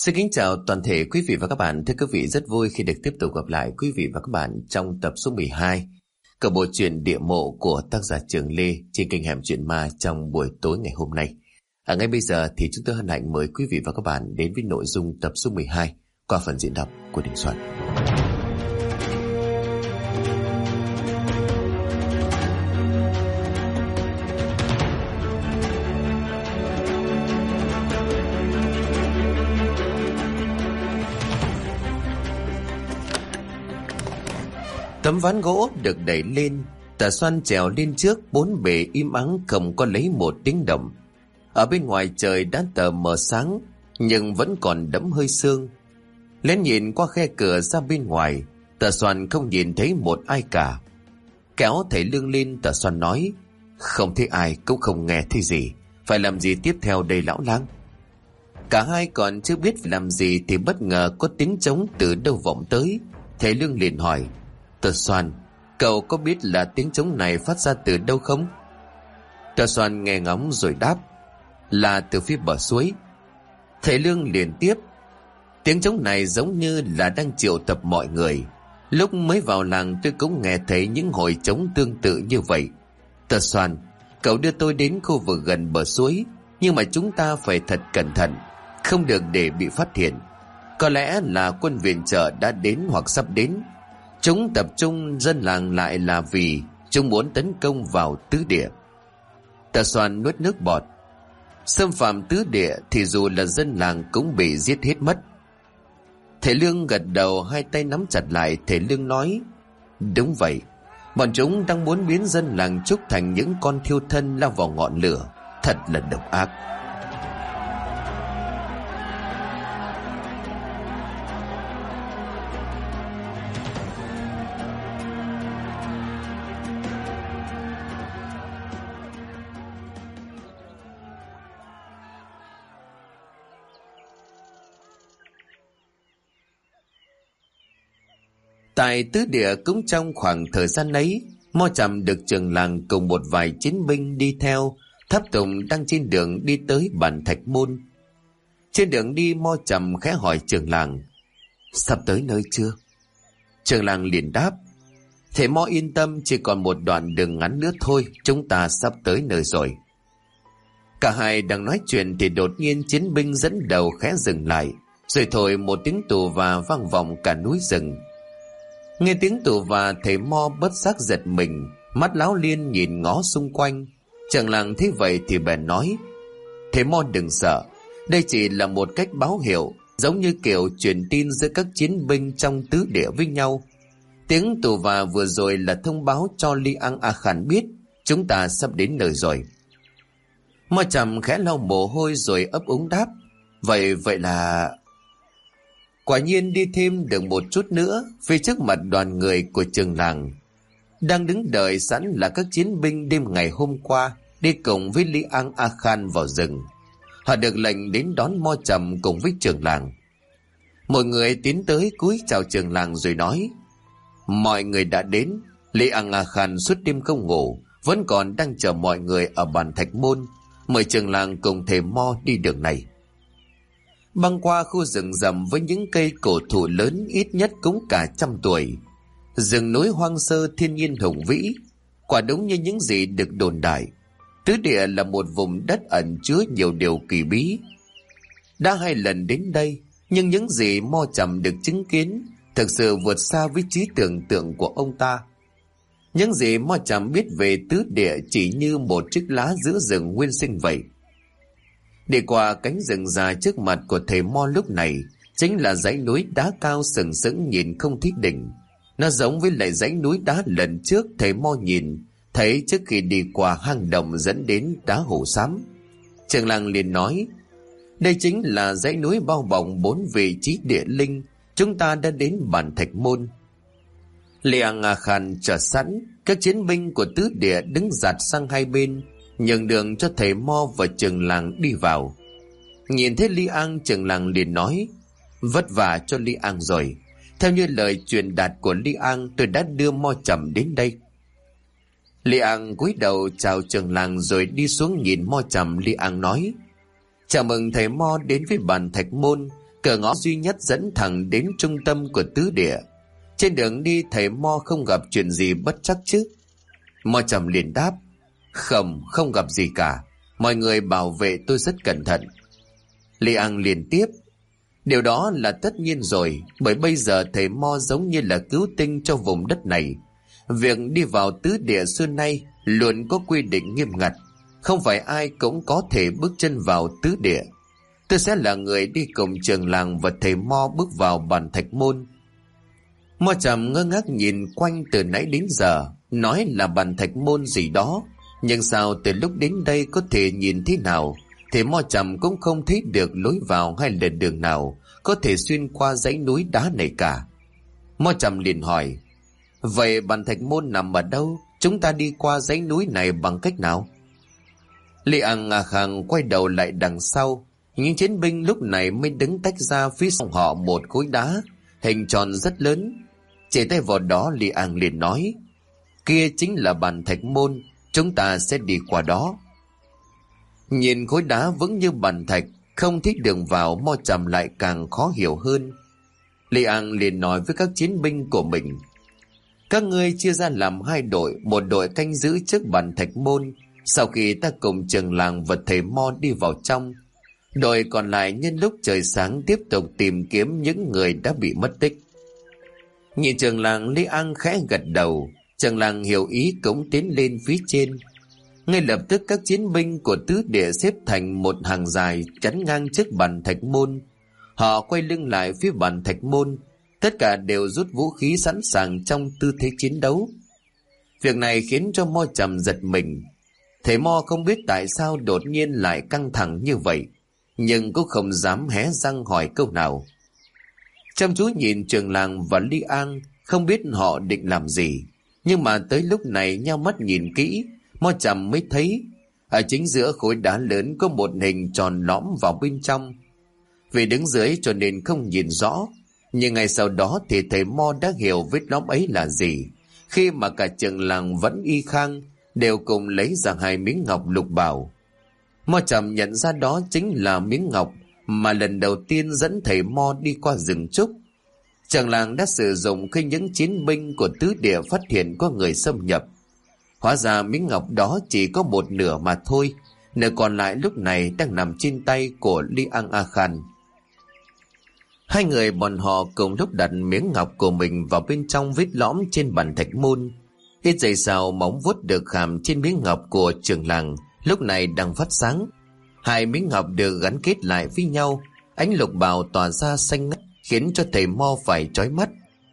Xin kính chào toàn thể quý vị và các bạn. Thưa quý vị, rất vui khi được tiếp tục gặp lại quý vị và các bạn trong tập số 12 của bộ truyện Địa Mộ của tác giả Trường Lê trên kênh Hẻm Chuyện Ma trong buổi tối ngày hôm nay. Ngay bây giờ thì chúng tôi hân hạnh mời quý vị và các bạn đến với nội dung tập số 12 qua phần diễn đọc của Đình Soạn. Tấm ván gỗ được đẩy lên, Tà Xoan trèo lên trước, bốn bề im ắng không có lấy một tiếng động. Ở bên ngoài trời đã tờ mờ sáng, nhưng vẫn còn đẫm hơi sương. Lén nhìn qua khe cửa ra bên ngoài, Tà Xoan không nhìn thấy một ai cả. Kéo thầy Lương lên, Tà Xoan nói: "Không thấy ai cũng không nghe thấy gì, phải làm gì tiếp theo đây lão lang?" Cả hai còn chưa biết làm gì thì bất ngờ có tiếng trống từ đâu vọng tới. Thầy Lương liền hỏi: "Tà Xoan, cậu có biết là tiếng trống này phát ra từ đâu không?" Tà Xoan nghe ngóng rồi đáp: "Là từ phía bờ suối." Thầy Lương liền tiếp: "Tiếng trống này giống như là đang triệu tập mọi người. Lúc mới vào làng tôi cũng nghe thấy những hồi trống tương tự như vậy. Tà Xoan, cậu đưa tôi đến khu vực gần bờ suối, nhưng mà chúng ta phải thật cẩn thận, không được để bị phát hiện. Có lẽ là quân viện trợ đã đến hoặc sắp đến. Chúng tập trung dân làng lại là vì chúng muốn tấn công vào tứ địa." Tà Xoan nuốt nước bọt. Xâm phạm tứ địa thì dù là dân làng cũng bị giết hết mất. Thầy Lương gật đầu, hai tay nắm chặt lại. Thầy Lương nói: "Đúng vậy, bọn chúng đang muốn biến dân làng Trúc thành những con thiêu thân lao vào ngọn lửa. Thật là độc ác." Tại tứ địa cũng trong khoảng thời gian ấy, Mo Trầm được trưởng làng cùng một vài chiến binh đi theo tháp tùng đang trên đường đi tới bản Thạch Môn. Trên đường đi, Mo Trầm khẽ hỏi trưởng làng: "Sắp tới nơi chưa?" Trưởng làng liền đáp: "Thầy Mo yên tâm, chỉ còn một đoạn đường ngắn nữa thôi, chúng ta sắp tới nơi rồi." Cả hai đang nói chuyện thì đột nhiên chiến binh dẫn đầu khẽ dừng lại, rồi thổi một tiếng tù và vang vọng cả núi rừng. Nghe tiếng tù và, thầy Mo bất giác giật mình, mắt láo liên nhìn ngó xung quanh. Trưởng làng thấy vậy thì bèn nói: "Thầy Mo đừng sợ, đây chỉ là một cách báo hiệu, giống như kiểu truyền tin giữa các chiến binh trong tứ địa với nhau. Tiếng tù và vừa rồi là thông báo cho Li Ang A Khan biết chúng ta sắp đến nơi rồi." Mo Trầm khẽ lau mồ hôi rồi ấp úng đáp: Vậy là..." Quả nhiên đi thêm được một chút nữa, phía trước mặt đoàn người của trường làng đang đứng đợi sẵn là các chiến binh đêm ngày hôm qua đi cùng với Li Ang A Khan vào rừng. Họ được lệnh đến đón Mo Trầm cùng với trường làng. Mọi người tiến tới cúi chào trường làng rồi nói: "Mọi người đã đến. Li Ang A Khan suốt đêm không ngủ, vẫn còn đang chờ mọi người ở bản Thạch Môn. Mời trường làng cùng thầy Mo đi đường này." Băng qua khu rừng rậm với những cây cổ thụ lớn ít nhất cũng cả 100 tuổi. Rừng núi hoang sơ thiên nhiên hùng vĩ, quả đúng như những gì được đồn đại. Tứ địa là một vùng đất ẩn chứa nhiều điều kỳ bí. Đã 2 lần đến đây, nhưng những gì Mo Trầm được chứng kiến thực sự vượt xa với trí tưởng tượng của ông ta. Những gì Mo Trầm biết về tứ địa chỉ như một chiếc lá giữa rừng nguyên sinh vậy. Đi qua cánh rừng già trước mặt của thầy Mo lúc này chính là dãy núi đá cao sừng sững nhìn không thấy đỉnh. Nó giống với lại dãy núi đá lần trước thầy Mo nhìn thấy trước khi đi qua hang động dẫn đến đá hổ xám. Trường làng liền nói: "Đây chính là dãy núi bao bọc 4 vị trí địa linh. Chúng ta đã đến bản Thạch Môn." Li Ang A Khan chờ sẵn, các chiến binh của tứ địa đứng dạt sang hai bên, nhường đường cho thầy Mo và trường làng đi vào. Nhìn thấy Li Ang, trường làng liền nói: "Vất vả cho Li Ang rồi. Theo như lời truyền đạt của Li Ang, tôi đã đưa Mo Trầm đến đây." Li Ang cúi đầu chào trường làng rồi đi xuống nhìn Mo Trầm. Li Ang nói: "Chào mừng thầy Mo đến với bản Thạch Môn. Cửa ngõ duy nhất dẫn thẳng đến trung tâm của tứ địa. Trên đường đi thầy Mo không gặp chuyện gì bất trắc chứ? Mo Trầm liền đáp: Không gặp gì cả. Mọi người bảo vệ tôi rất cẩn thận. Li An liền tiếp: Điều đó là tất nhiên rồi, bởi bây giờ thầy Mo giống như là cứu tinh cho vùng đất này. Việc đi vào tứ địa xưa nay luôn có quy định nghiêm ngặt, không phải ai cũng có thể bước chân vào tứ địa. Tôi sẽ là người đi cùng trường làng và thầy Mo bước vào bản thạch môn. Mo Trầm ngơ ngác nhìn quanh từ nãy đến giờ, nói là bản thạch môn gì đó, nhưng sao từ lúc đến đây có thể nhìn thế nào thì Mo Trầm cũng không thấy được lối vào hay là đường nào có thể xuyên qua dãy núi đá này cả. Mo Trầm liền hỏi: Vậy bản thạch môn nằm ở đâu? Chúng ta đi qua dãy núi này bằng cách nào? Li An ngạc hàng quay đầu lại đằng sau. Những chiến binh lúc này mới đứng tách ra phía sau họ một khối đá hình tròn rất lớn. Chỉ tay vào đó, Li An liền nói: Kia chính là bản thạch môn, chúng ta sẽ đi qua đó. Nhìn khối đá vững như bàn thạch, không thích đường vào, Mo Trầm lại càng khó hiểu hơn. Li An liền nói với các chiến binh của mình: Các ngươi chia ra làm hai đội, một đội canh giữ trước bàn thạch môn. Sau khi ta cùng trường làng và thầy Mo đi vào trong, đội còn lại nhân lúc trời sáng tiếp tục tìm kiếm những người đã bị mất tích. Nhìn trường làng, Li An khẽ gật đầu. Trường làng hiểu ý cũng tiến lên phía trên. Ngay lập tức các chiến binh của tứ địa xếp thành một hàng dài chắn ngang trước bàn thạch môn. Họ quay lưng lại phía bàn thạch môn, tất cả đều rút vũ khí sẵn sàng trong tư thế chiến đấu. Việc này khiến cho Mo Trầm giật mình. Thầy Mo không biết tại sao đột nhiên lại căng thẳng như vậy, nhưng cũng không dám hé răng hỏi câu nào. Chăm chú nhìn trường làng và Li An, không biết họ định làm gì, nhưng mà tới lúc này nhao mắt nhìn kỹ, Mo Trầm mới thấy ở chính giữa khối đá lớn có một hình tròn lõm vào bên trong. Vì đứng dưới cho nên không nhìn rõ, nhưng ngay sau đó thì thầy Mo đã hiểu vết lõm ấy là gì, khi mà cả trường làng vẫn y khang đều cùng lấy ra hai miếng ngọc lục bảo. Mo Trầm nhận ra đó chính là miếng ngọc mà lần đầu tiên dẫn thầy Mo đi qua rừng trúc. Trường làng đã sử dụng khi những chiến binh của tứ địa phát hiện có người xâm nhập. Hóa ra miếng ngọc đó chỉ có một nửa mà thôi, nửa còn lại lúc này đang nằm trên tay của Li An A Khan. Hai người bọn họ cùng lúc đặt miếng ngọc của mình vào bên trong vết lõm trên bàn thạch môn. Ít giây sau, móng vuốt được khảm trên miếng ngọc của trường làng lúc này đang phát sáng. Hai miếng ngọc được gắn kết lại với nhau, ánh lục bào tỏa ra xanh ngắt khiến cho thầy Mo phải chói mắt.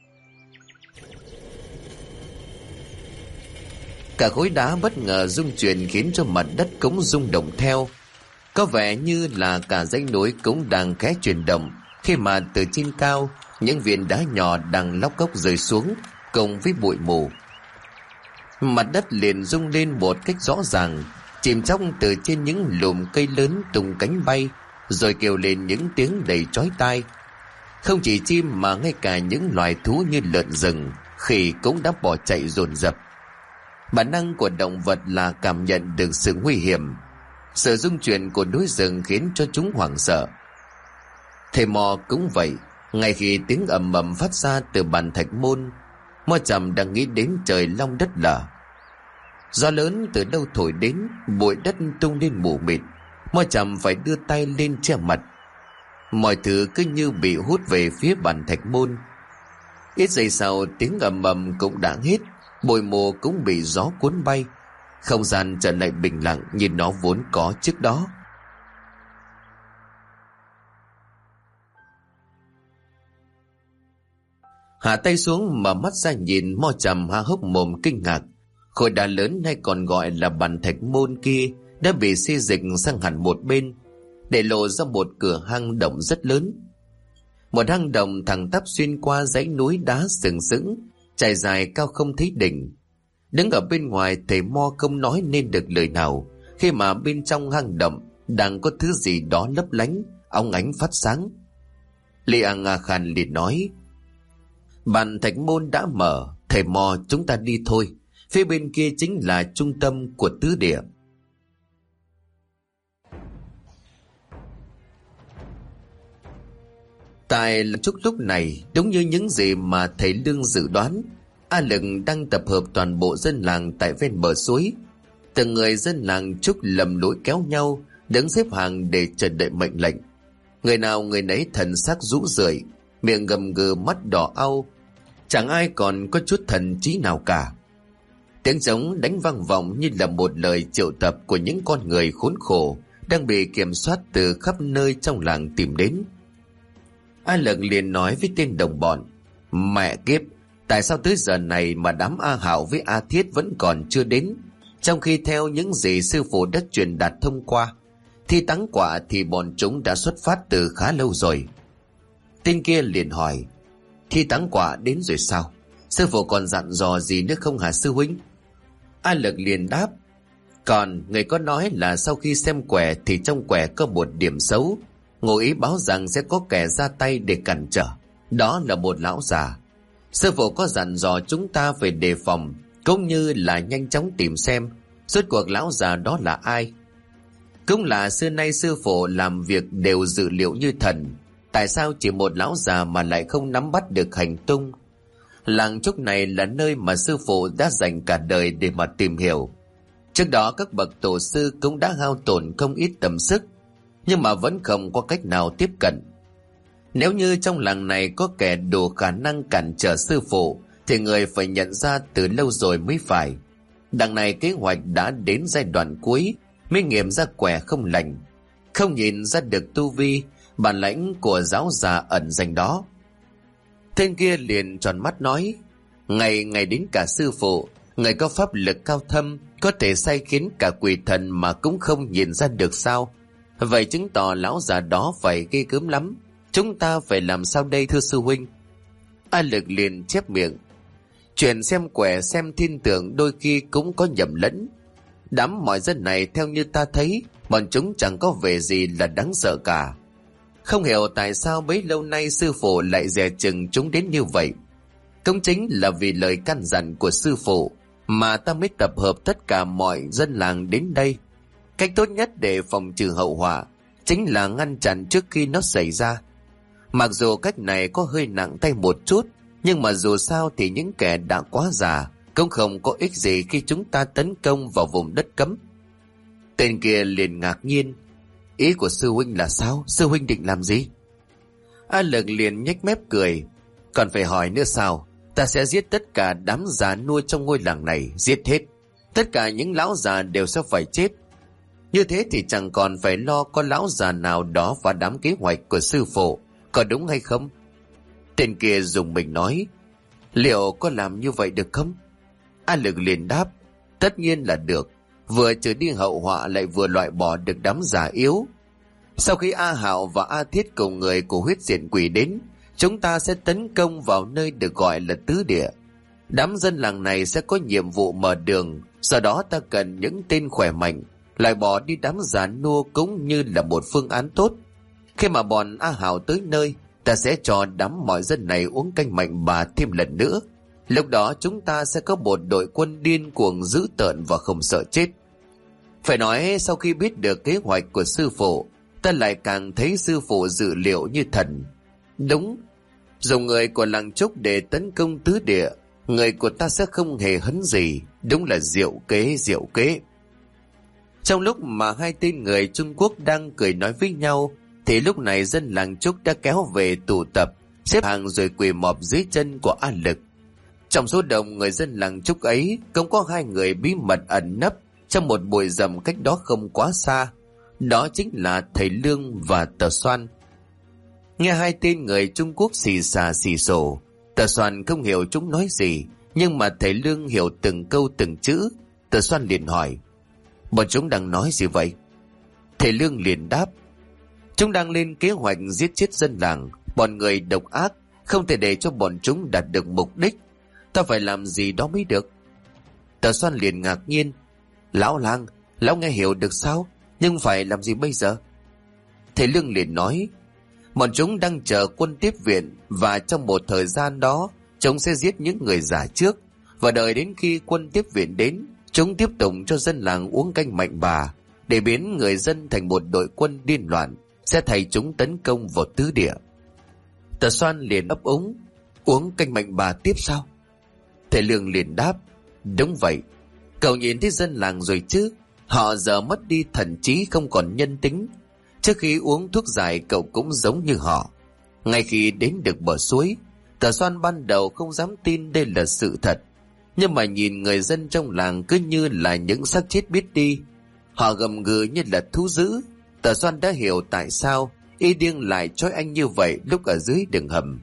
Cả khối đá bất ngờ rung chuyển khiến cho mặt đất cũng rung động theo. Có vẻ như là cả dãy núi cũng đang khẽ chuyển động, khi mà từ trên cao những viên đá nhỏ đang lóc cốc rơi xuống cùng với bụi mù. Mặt đất liền rung lên một cách rõ ràng, chìm trong từ trên những lùm cây lớn tung cánh bay, rồi kêu lên những tiếng đầy chói tai. Không chỉ chim mà ngay cả những loài thú như lợn rừng, khỉ cũng đã bỏ chạy dồn dập. Bản năng của động vật là cảm nhận được sự nguy hiểm. Sự rung chuyển của núi rừng khiến cho chúng hoảng sợ. Thầy Mo cũng vậy. Ngay khi tiếng ầm ầm phát ra từ bàn thạch môn, Mo Trầm đang nghĩ đến trời long đất lở. Gió lớn từ đâu thổi đến, bụi đất tung lên mù mịt. Mo Trầm phải đưa tay lên che mặt. Mọi thứ cứ như bị hút về phía bàn thạch môn. Ít giây sau, tiếng ầm ầm cũng đã hết, bụi mù cũng bị gió cuốn bay. Không gian trở lại bình lặng như nó vốn có trước đó. Hạ tay xuống mở mắt ra nhìn, Mo Trầm há hốc mồm kinh ngạc. Khối đá lớn hay còn gọi là bàn thạch môn kia đã bị xê dịch sang hẳn một bên, để lộ ra một cửa hang động rất lớn. Một hang động thẳng tắp xuyên qua dãy núi đá sừng sững, trải dài cao không thấy đỉnh. Đứng ở bên ngoài, thầy Mo không nói nên được lời nào, khi mà bên trong hang động đang có thứ gì đó lấp lánh, óng ánh phát sáng. Li An A Khan liền nói: Bàn thạch môn đã mở, thầy Mo, chúng ta đi thôi. Phía bên kia chính là trung tâm của tứ địa. Tại Làng Trúc lúc này, đúng như những gì mà thầy Lương dự đoán, A Lực đang tập hợp toàn bộ dân làng tại ven bờ suối. Từng người dân làng Trúc lầm lũi kéo nhau, đứng xếp hàng để chờ đợi mệnh lệnh. Người nào người nấy thần sắc rũ rượi, miệng gầm gừ, mắt đỏ au, chẳng ai còn có chút thần trí nào cả. Tiếng trống đánh vang vọng như là một lời triệu tập của những con người khốn khổ đang bị kiểm soát từ khắp nơi trong làng tìm đến. A Lực liền nói với tên đồng bọn: Mẹ kiếp, tại sao tới giờ này mà đám A Hạo với A Thiết vẫn còn chưa đến, trong khi theo những gì sư phụ đã truyền đạt thông qua, thi táng quả thì bọn chúng đã xuất phát từ khá lâu rồi. Tên kia liền hỏi: Thi táng quả đến rồi sao? Sư phụ còn dặn dò gì nữa không hả sư huynh? A Lực liền đáp: Còn người có nói là sau khi xem quẻ thì trong quẻ có một điểm xấu, ngụ ý báo rằng sẽ có kẻ ra tay để cản trở. Đó là một lão già. Sư phụ có dặn dò chúng ta phải đề phòng, cũng như là nhanh chóng tìm xem rốt cuộc lão già đó là ai. Cũng là xưa nay sư phụ làm việc đều dự liệu như thần, tại sao chỉ một lão già mà lại không nắm bắt được hành tung? Làng Trúc này là nơi mà sư phụ đã dành cả đời để mà tìm hiểu. Trước đó các bậc tổ sư cũng đã hao tổn không ít tâm sức, nhưng mà vẫn không có cách nào tiếp cận. Nếu như trong làng này có kẻ đủ khả năng cản trở sư phụ, thì người phải nhận ra từ lâu rồi mới phải. Đằng này kế hoạch đã đến giai đoạn cuối mới nghiệm ra quẻ không lành, không nhìn ra được tu vi, bản lãnh của giáo già ẩn danh đó. Tên kia liền tròn mắt nói: Ngày đến cả sư phụ, người có pháp lực cao thâm, có thể sai khiến cả quỷ thần mà cũng không nhìn ra được sao? Vậy chứng tỏ lão già đó phải ghê gớm lắm. Chúng ta phải làm sao đây thưa sư huynh? A Lực liền chép miệng: Chuyện xem quẻ xem thiên tượng đôi khi cũng có nhầm lẫn. Đám mọi dân này theo như ta thấy, bọn chúng chẳng có vẻ gì là đáng sợ cả. Không hiểu tại sao bấy lâu nay sư phụ lại dè chừng chúng đến như vậy. Cũng chính là vì lời căn dặn của sư phụ mà ta mới tập hợp tất cả mọi dân làng đến đây. Cách tốt nhất để phòng trừ hậu họa chính là ngăn chặn trước khi nó xảy ra. Mặc dù cách này có hơi nặng tay một chút, nhưng mà dù sao thì những kẻ đã quá già cũng không có ích gì khi chúng ta tấn công vào vùng đất cấm. Tên kia liền ngạc nhiên: Ý của sư huynh là sao? Sư huynh định làm gì? A Lực liền nhếch mép cười: Còn phải hỏi nữa sao? Ta sẽ giết tất cả đám già nuôi trong ngôi làng này, giết hết. Tất cả những lão già đều sẽ phải chết. Như thế thì chẳng còn phải lo có lão già nào đó phá đám kế hoạch của sư phụ, có đúng hay không? Tên kia dùng mình nói: Liệu có làm như vậy được không? A Lực liền đáp: Tất nhiên là được. Vừa trừ đi hậu họa lại vừa loại bỏ được đám già yếu. Sau khi A Hạo và A Thiết cùng người của huyết diện quỷ đến, chúng ta sẽ tấn công vào nơi được gọi là tứ địa. Đám dân làng này sẽ có nhiệm vụ mở đường, do đó ta cần những tên khỏe mạnh, loại bỏ đi đám già nua cũng như là một phương án tốt. Khi mà bọn A Hạo tới nơi, ta sẽ cho đám mọi dân này uống canh mạnh bà thêm lần nữa. Lúc đó chúng ta sẽ có một đội quân điên cuồng dữ tợn và không sợ chết. Phải nói sau khi biết được kế hoạch của sư phụ, ta lại càng thấy sư phụ dự liệu như thần. Đúng, dùng người của làng Trúc để tấn công tứ địa, người của ta sẽ không hề hấn gì. Đúng là diệu kế, diệu kế. Trong lúc mà hai tên người Trung Quốc đang cười nói với nhau, thì lúc này dân làng Trúc đã kéo về tụ tập, xếp hàng rồi quỳ mọp dưới chân của A Lực. Trong số đông người dân làng Trúc ấy, cũng có hai người bí mật ẩn nấp trong một bụi rậm cách đó không quá xa. Đó chính là thầy Lương và Tờ Xoan. Nghe hai tên người Trung Quốc xì xà xì xồ, Tờ Xoan không hiểu chúng nói gì, nhưng mà thầy Lương hiểu từng câu từng chữ. Tờ Xoan liền hỏi: Bọn chúng đang nói gì vậy? Thầy Lương liền đáp: Chúng đang lên kế hoạch giết chết dân làng. Bọn người độc ác, không thể để cho bọn chúng đạt được mục đích. Ta phải làm gì đó mới được. Tờ Xoan liền ngạc nhiên: Lão lang, lão nghe hiểu được sao? Nhưng phải làm gì bây giờ? Thầy Lương liền nói: Bọn chúng đang chờ quân tiếp viện, và trong một thời gian đó chúng sẽ giết những người già trước, và đợi đến khi quân tiếp viện đến, chúng tiếp tục cho dân làng uống canh mạnh bà, để biến người dân thành một đội quân điên loạn, sẽ thay chúng tấn công vào tứ địa. Tờ Xoan liền ấp úng: Uống canh mạnh bà tiếp sao? Thầy Lương liền đáp: Đúng vậy. Cậu nhìn thấy dân làng rồi chứ? Họ giờ mất đi thần trí, không còn nhân tính. Trước khi uống thuốc giải cậu cũng giống như họ. Ngay khi đến được bờ suối, Tờ Xoan ban đầu không dám tin đây là sự thật. Nhưng mà nhìn người dân trong làng cứ như là những xác chết biết đi. Họ gầm gừ như là thú dữ. Tờ Xoan đã hiểu tại sao y điên lại trói anh như vậy lúc ở dưới đường hầm.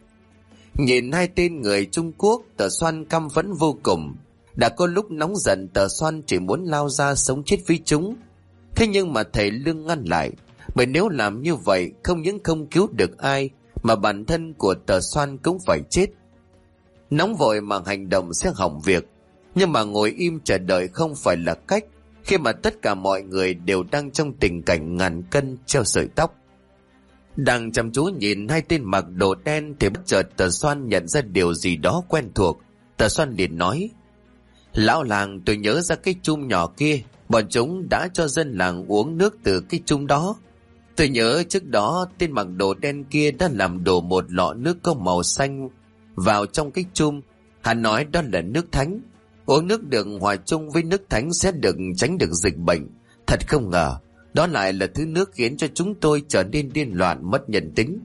Nhìn hai tên người Trung Quốc, Tờ Xoan căm phẫn vô cùng. Đã có lúc nóng giận, Tờ Xoan chỉ muốn lao ra sống chết với chúng. Thế nhưng mà thầy Lương ngăn lại, bởi nếu làm như vậy không những không cứu được ai, mà bản thân của Tờ Xoan cũng phải chết. Nóng vội mà hành động sẽ hỏng việc, nhưng mà ngồi im chờ đợi không phải là cách, khi mà tất cả mọi người đều đang trong tình cảnh ngàn cân treo sợi tóc. Đang chăm chú nhìn hai tên mặc đồ đen thì bất chợt Tờ Xoan nhận ra điều gì đó quen thuộc. Tờ Xoan liền nói: Lão làng, tôi nhớ ra cái chum nhỏ kia, bọn chúng đã cho dân làng uống nước từ cái chum đó. Tôi nhớ trước đó tên mặc đồ đen kia đã làm đổ một lọ nước có màu xanh vào trong cái chum. Hắn nói đó là nước thánh. Uống nước được hòa chung với nước thánh sẽ được tránh được dịch bệnh. Thật không ngờ đó lại là thứ nước khiến cho chúng tôi trở nên điên loạn, mất nhân tính.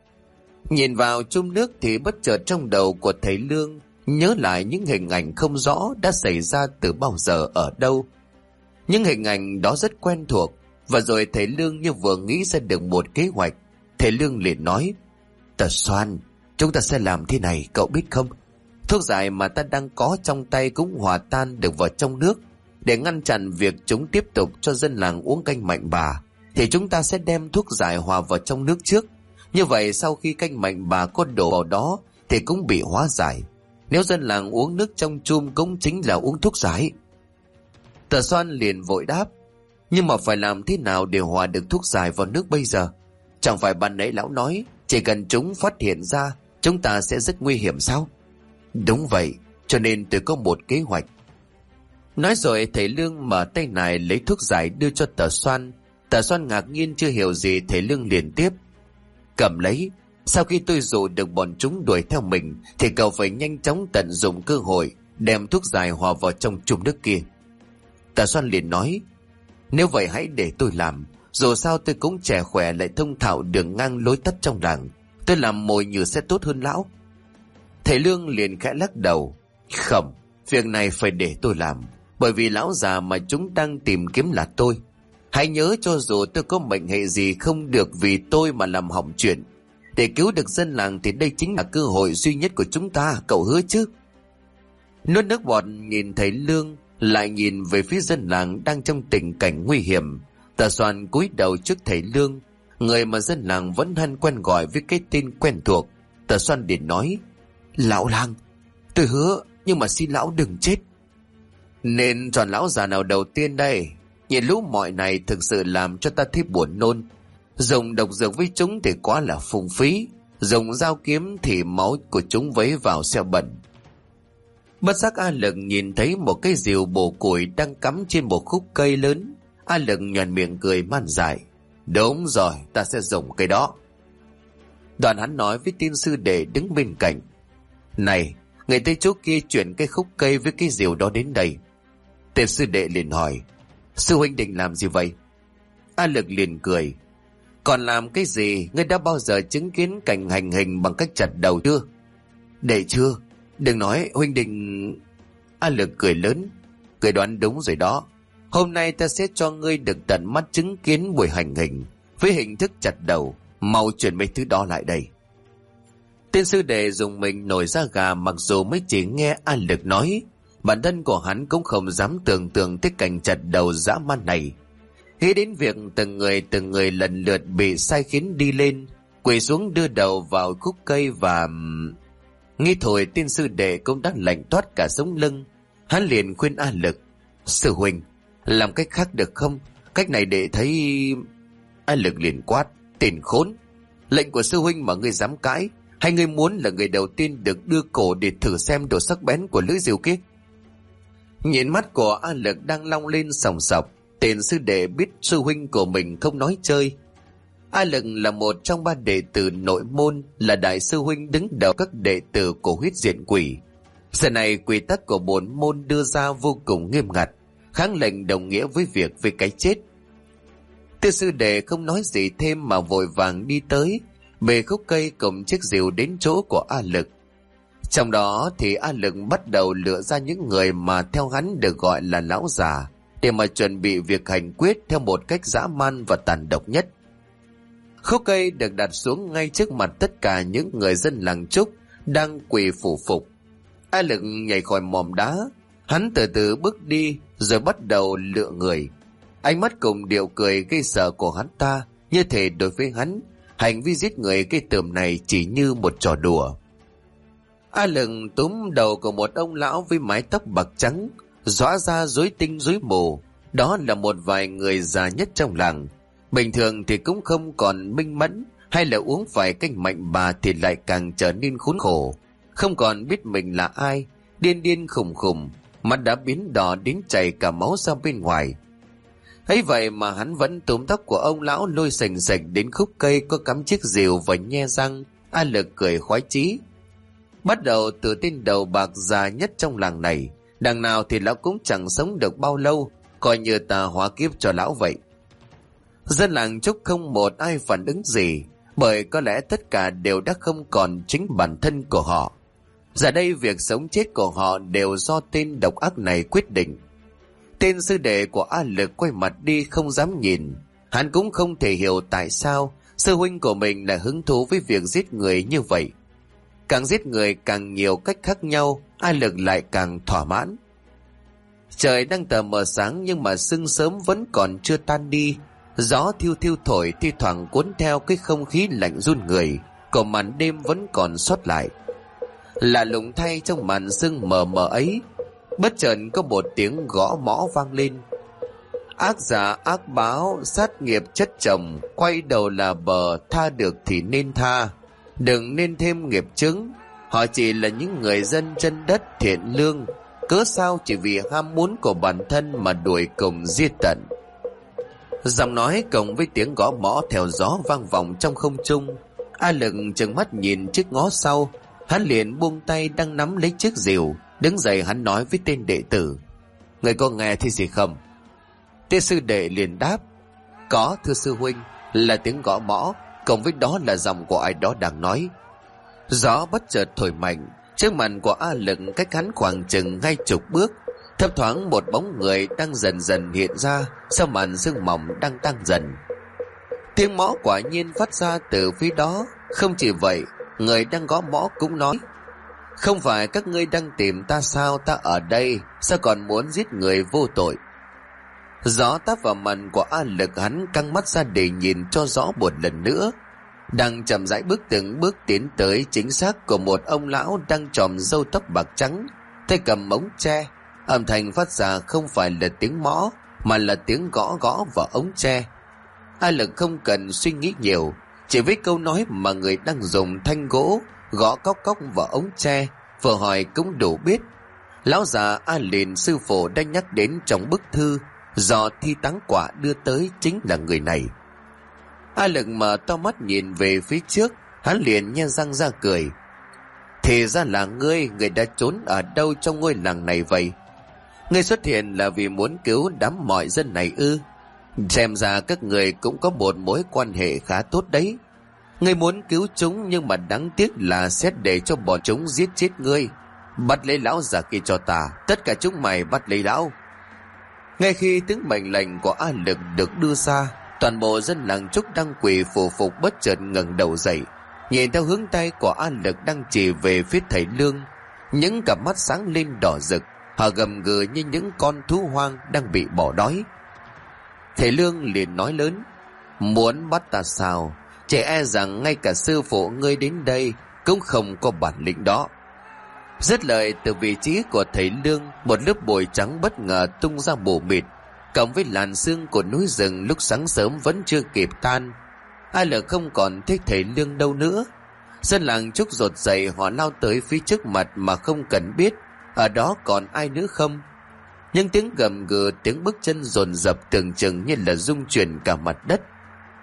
Nhìn vào chum nước thì bất chợt trong đầu của thầy Lương nhớ lại những hình ảnh không rõ đã xảy ra từ bao giờ ở đâu. Những hình ảnh đó rất quen thuộc, và rồi thầy Lương như vừa nghĩ ra được một kế hoạch. Thầy Lương liền nói: Tờ Xoan, chúng ta sẽ làm thế này, cậu biết không? Thuốc giải mà ta đang có trong tay cũng hòa tan được vào trong nước. Để ngăn chặn việc chúng tiếp tục cho dân làng uống canh mạnh bà, thì chúng ta sẽ đem thuốc giải hòa vào trong nước trước. Như vậy sau khi canh mạnh bà có đổ vào đó thì cũng bị hóa giải. Nếu dân làng uống nước trong chum cũng chính là uống thuốc giải. Tờ Xoan liền vội đáp: Nhưng mà phải làm thế nào để hòa được thuốc giải vào nước bây giờ? Chẳng phải ban nãy lão nói chỉ cần chúng phát hiện ra chúng ta sẽ rất nguy hiểm sao? Đúng vậy, cho nên tôi có một kế hoạch. Nói rồi thầy Lương mở tay này lấy thuốc giải đưa cho Tờ Xoan. Tờ Xoan ngạc nhiên chưa hiểu gì. Thầy Lương liền tiếp: Cầm lấy. Sau khi tôi dụ được bọn chúng đuổi theo mình thì cậu phải nhanh chóng tận dụng cơ hội đem thuốc giải hòa vào trong chum nước kia. Tờ Xoan liền nói: Nếu vậy hãy để tôi làm. Dù sao tôi cũng trẻ khỏe lại thông thạo đường ngang lối tắt trong làng. Tôi làm mồi nhử sẽ tốt hơn lão. Thầy Lương liền khẽ lắc đầu: Không, việc này phải để tôi làm. Bởi vì lão già mà chúng đang tìm kiếm là tôi. Hãy nhớ, cho dù tôi có mệnh hệ gì không được vì tôi mà làm hỏng chuyện. Để cứu được dân làng thì đây chính là cơ hội duy nhất của chúng ta, cậu hứa chứ? Nuốt nước bọt nhìn thầy Lương, lại nhìn về phía dân làng đang trong tình cảnh nguy hiểm. Tờ Xoan cúi đầu trước thầy Lương, người mà dân làng vẫn hay quen gọi với cái tên quen thuộc. Tờ Xoan liền nói: Lão làng, tôi hứa, nhưng mà xin lão đừng chết. Nên chọn lão già nào đầu tiên đây? Nhìn lũ mọi này thực sự làm cho ta thấy buồn nôn. Dùng độc dược với chúng thì quá là phung phí. Dùng dao kiếm thì máu của chúng vấy vào xe bẩn. Bất giác A Lực nhìn thấy một cái rìu bổ củi đang cắm trên một khúc cây lớn. A Lực nhoẻn miệng cười man dại: Đúng rồi, ta sẽ dùng cái đó. Đoạn hắn nói với tên sư đệ đứng bên cạnh: Này, người Tây chỗ kia chuyển cái khúc cây với cái rìu đó đến đây. Tên sư đệ liền hỏi: Sư huynh định làm gì vậy? A Lực liền cười: Còn làm cái gì? Ngươi đã bao giờ chứng kiến cảnh hành hình bằng cách chặt đầu chưa? Đệ chưa. Đừng nói huynh định... A Lực cười lớn: Ngươi đoán đúng rồi đó. Hôm nay ta sẽ cho ngươi được tận mắt chứng kiến buổi hành hình với hình thức chặt đầu. Mau chuyển mấy thứ đó lại đây. Tên sư đệ dùng mình nổi da gà, mặc dù mới chỉ nghe A Lực nói, bản thân của hắn cũng không dám tưởng tượng tới cảnh chặt đầu dã man này. Nghĩ đến việc từng người lần lượt bị sai khiến đi lên, quỳ xuống đưa đầu vào khúc cây và... Nghĩ thôi tên sư đệ cũng đã lạnh toát cả sống lưng. Hắn liền khuyên A Lực: Sư huynh, làm cách khác được không? Cách này để thấy... A Lực liền quát: Tên khốn! Lệnh của sư huynh mà ngươi dám cãi? Hay ngươi muốn là người đầu tiên được đưa cổ để thử xem độ sắc bén của lưỡi rìu kia? Nhìn mắt của A Lực đang long lên sòng sọc, tên sư đệ biết sư huynh của mình không nói chơi. A Lực là một trong 3 đệ tử nội môn, là đại sư huynh đứng đầu các đệ tử của huyết diện quỷ. Giờ này quy tắc của bổn môn đưa ra vô cùng nghiêm ngặt, kháng lệnh đồng nghĩa với việc với cái chết. Tư sư đệ không nói gì thêm mà vội vàng đi tới, bề khúc cây cùng chiếc rìu đến chỗ của A Lực. Trong đó thì A Lực bắt đầu lựa ra những người mà theo hắn được gọi là lão già, để mà chuẩn bị việc hành quyết theo một cách dã man và tàn độc nhất. Khúc cây được đặt xuống ngay trước mặt tất cả những người dân làng Trúc đang quỳ phủ phục. A Lực nhảy khỏi mỏm đá, hắn từ từ bước đi rồi bắt đầu lựa người. Ánh mắt cùng điệu cười gây sợ của hắn ta, như thể đối với hắn, hành vi giết người gây tởm này chỉ như một trò đùa. A Lực túm đầu của một ông lão với mái tóc bạc trắng, xõa ra rối tinh rối mù. Đó là một vài người già nhất trong làng. Bình thường thì cũng không còn minh mẫn, hay là uống phải canh mạnh bà thì lại càng trở nên khốn khổ. Không còn biết mình là ai, điên điên khùng khùng, mắt đã biến đỏ đến chảy cả máu ra bên ngoài. Ấy vậy mà hắn vẫn túm tóc của ông lão lôi sành sạch đến khúc cây có cắm chiếc rìu và nhe răng. A Lực cười khoái chí. Bắt đầu từ tên đầu bạc già nhất trong làng này, đằng nào thì lão cũng chẳng sống được bao lâu, coi như ta hóa kiếp cho lão vậy. Dân làng Trúc không một ai phản ứng gì, bởi có lẽ tất cả đều đã không còn chính bản thân của họ. Giờ đây việc sống chết của họ đều do tên độc ác này quyết định. Tên sư đệ của A Lực quay mặt đi không dám nhìn. Hắn cũng không thể hiểu tại sao sư huynh của mình lại hứng thú với việc giết người như vậy. Càng giết người càng nhiều cách khác nhau, A Lực lại càng thỏa mãn. Trời đang tờ mờ sáng nhưng mà sương sớm vẫn còn chưa tan đi. Gió thiêu thiêu thổi thi thoảng cuốn theo cái không khí lạnh run người, còn màn đêm vẫn còn sót lại. Lạ lùng thay, trong màn sương mờ mờ ấy, bất chợt có một tiếng gõ mõ vang lên. Ác giả ác báo, sát nghiệp chất chồng, quay đầu là bờ, tha được thì nên tha, đừng nên thêm nghiệp chứng. Họ chỉ là những người dân chân đất thiện lương, cớ sao chỉ vì ham muốn của bản thân mà đuổi cùng giết tận. Giọng nói cộng với tiếng gõ mõ theo gió vang vọng trong không trung. A Lực trừng mắt nhìn chiếc ngó sau, hắn liền buông tay đang nắm lấy chiếc rìu, đứng dậy. Hắn nói với tên đệ tử: người có nghe thấy gì không? Tên sư đệ liền đáp: có thưa sư huynh. Là tiếng gõ mõ, cộng với đó là giọng của ai đó đang nói. Gió bất chợt thổi mạnh, trước mặt của A Lực cách hắn khoảng chừng 20 bước, thấp thoáng một bóng người đang dần dần hiện ra sau màn sương mỏng đang tăng dần. Tiếng mõ quả nhiên phát ra từ phía đó. Không chỉ vậy, người đang gõ mõ cũng nói: không phải các ngươi đang tìm ta sao? Ta ở đây, sao còn muốn giết người vô tội? Gió táp vào mặt của A Lực, hắn căng mắt ra để nhìn cho rõ một lần nữa. Đang chậm rãi bước từng bước tiến tới chính xác của một ông lão đang chòm râu tóc bạc trắng, tay cầm ống tre. Âm thanh phát ra không phải là tiếng mõ, mà là tiếng gõ gõ vào ống tre. A Lực không cần suy nghĩ nhiều, chỉ với câu nói mà người đang dùng thanh gỗ gõ cốc cốc vào ống tre, vừa hỏi cũng đủ biết. Lão già A Liền sư phụ đã nhắc đến trong bức thư do Thi Táng Quả đưa tới chính là người này. A Lực mở to mắt nhìn về phía trước, hắn liền nhe răng ra cười. Thì ra là ngươi đã trốn ở đâu trong ngôi làng này vậy? Ngươi xuất hiện là vì muốn cứu đám mọi dân này ư? Xem ra các người cũng có một mối quan hệ khá tốt đấy. Ngươi muốn cứu chúng, nhưng mà đáng tiếc là xét để cho bọn chúng giết chết ngươi. Bắt lấy lão già kia cho ta, tất cả chúng mày bắt lấy lão. Ngay khi tiếng mệnh lệnh của A Lực được đưa ra, toàn bộ dân làng Trúc đang quỳ phủ phục bất chợt ngẩng đầu dậy, nhìn theo hướng tay của A Lực đang chỉ về phía thầy Lương. Những cặp mắt sáng lên đỏ rực, họ gầm gừ như những con thú hoang đang bị bỏ đói. Thầy Lương liền nói lớn: muốn bắt ta sao? Chỉ e rằng ngay cả sư phụ ngươi đến đây cũng không có bản lĩnh đó. Dứt lời, từ vị trí của thầy Lương, một lớp bụi trắng bất ngờ tung ra mù mịt, cộng với làn sương của núi rừng lúc sáng sớm vẫn chưa kịp tan. A Lực không còn thấy thầy Lương đâu nữa. Dân làng Trúc rột dậy, họ lao tới phía trước mặt mà không cần biết ở đó còn ai nữa không. Nhưng tiếng gầm gừ, tiếng bước chân dồn dập tưởng chừng như là rung chuyển cả mặt đất.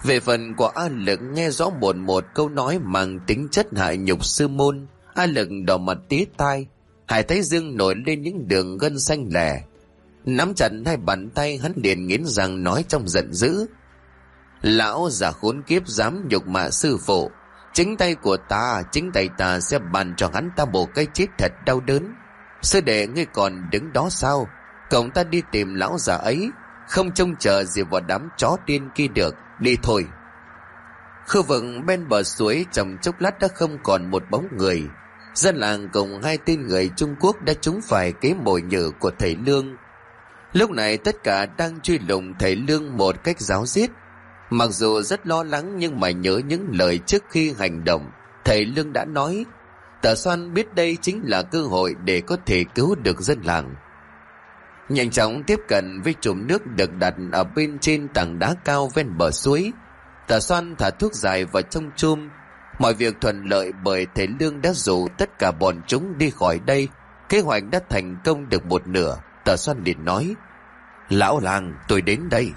Về phần của A Lực nghe rõ một câu nói mang tính chất hại nhục sư môn. A Lực đỏ mặt tía tai, hai thái dương nổi lên những đường gân xanh lẻ. Nắm chặt hai bàn tay, hắn liền nghiến răng nói trong giận dữ: lão già khốn kiếp dám nhục mạ sư phụ, chính tay ta sẽ ban cho hắn ta một cái chết thật đau đớn. Sư đệ ngươi còn đứng đó sao? Cộng ta đi tìm lão già ấy, không trông chờ gì vào đám chó điên kia được. Đi thôi. Khu vực bên bờ suối trong chốc lát đã không còn một bóng người. Dân làng cùng hai tên người Trung Quốc đã trúng phải kế mồi nhử của thầy Lương. Lúc này tất cả đang truy lùng thầy Lương một cách ráo riết. Mặc dù rất lo lắng nhưng mà nhớ những lời trước khi hành động, thầy Lương đã nói. Tà Xoan biết đây chính là cơ hội để có thể cứu được dân làng. Nhanh chóng tiếp cận với chùm nước được đặt ở bên trên tảng đá cao ven bờ suối, Tà Xoan thả thuốc dài vào trong chum. Mọi việc thuận lợi bởi thầy Lương đã rủ tất cả bọn chúng đi khỏi đây. Kế hoạch đã thành công được một nửa. Tà Xoan liền nói: lão làng, tôi đến đây.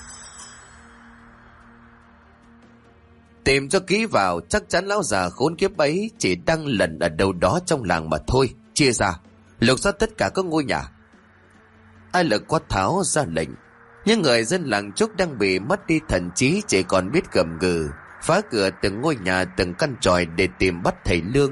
Tìm cho kỹ vào, chắc chắn lão già khốn kiếp ấy chỉ đang lẩn ở đâu đó trong làng mà thôi. Chia ra, lục soát tất cả các ngôi nhà. A Lực quát tháo ra lệnh. Những người dân làng Trúc đang bị mất đi thần trí chỉ còn biết gầm gừ, phá cửa từng ngôi nhà từng căn tròi để tìm bắt thầy Lương.